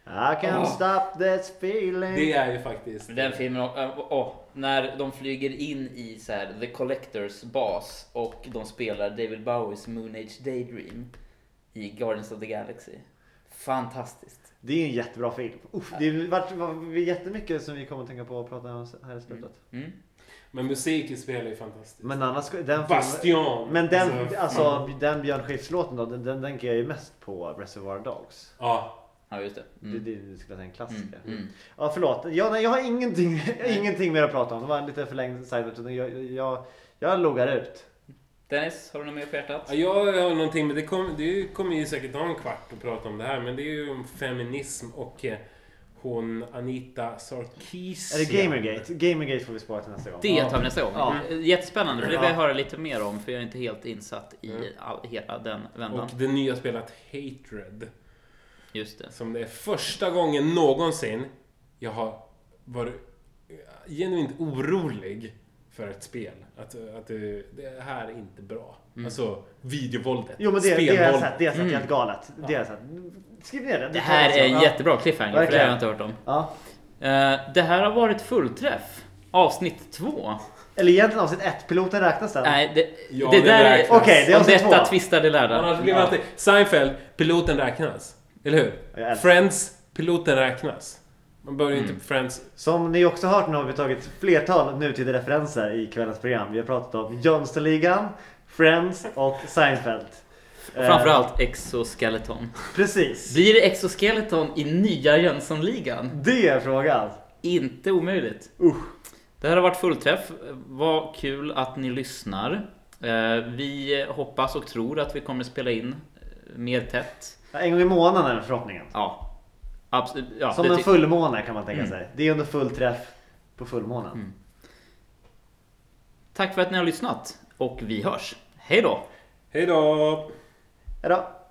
I can't Oh. stop this feeling. Det är ju faktiskt Den filmen, oh, oh, när de flyger in i så här, The Collectors bas och de spelar David Bowies Moon Age Daydream i Guardians of the Galaxy. Fantastiskt. Det är en jättebra film. Uff, det har varit var jättemycket som vi kommer att tänka på och prata om här i slutet. Mm. Men musik i spel är fantastiskt. Men annars den filmen, Bastion. men den Alltså, alltså den Björn Skifs-låten då, den, den tänker jag ju mest på Reservoir Dogs. Ja. Ja, just det. Det, Mm. det, det skulle jag säga en klassiker. Mm. Mm. Ja, förlåt. Jag, nej, jag har ingenting, jag har ingenting mer att prata om. Det var en lite förlängd side. Jag, jag, jag, jag loggar ut. Dennis, har du något mer på hjärtat? Ja, jag har någonting, men det kommer det kommer ju säkert ta en kvart att prata om det här. Men det är ju om feminism och eh, hon Anita Sarkeesian. Är det Gamergate? Gamergate får vi spara till nästa gång. Det tar vi nästa gång. Ja. Jättespännande, för det vill jag Ja. höra lite mer om. För jag är inte helt insatt i Mm. all, hela den vändan. Och det nya spelet Hatred. Just det. Som det är första gången någonsin jag har varit genuint orolig för ett spel. Att, att det, det här är inte bra. Mm. Alltså videovåldet. Jo men det, det har jag spelvåld. sett, det har jag sett Mm. helt galet. Det har jag sett. Skriv ner det. Det här är en ja. jättebra cliffhanger, för det har Verkligen. jag inte hört om. Ja. Eh, det här har varit fullträff. Avsnitt två. Eller egentligen avsnitt ett, piloten räknas den. Nej, det, Ja, det det där är... räknas. Okej, det är Om avsnitt detta två. tvistar de lärda. Annars blir man Ja. alltid... Seinfeld, piloten räknas. Eller hur? Jag älskar. Friends, piloten räknas. Man börjar Mm. inte på Friends. Som ni också hört nu har vi tagit flertal nutida referenser i kvällens program. Vi har pratat om Jönssonligan, Friends och Seinfeld. Och framförallt Exoskeleton. Eh, precis. Blir det Exoskeleton i nya Jönssonligan? Det är frågan. Inte omöjligt. Usch. Det här har varit fullträff. Vad kul att ni lyssnar. Eh, Vi hoppas och tror att vi kommer spela in eh, mer tätt. En gång i månaden är förhoppningen. Ja. Absolut. Ja, Som det en ty- fullmåne kan man tänka Mm. sig. Det är under full träff på fullmånen. Mm. Tack för att ni har lyssnat. Och vi hörs. Hej då! Hej då! Hejdå!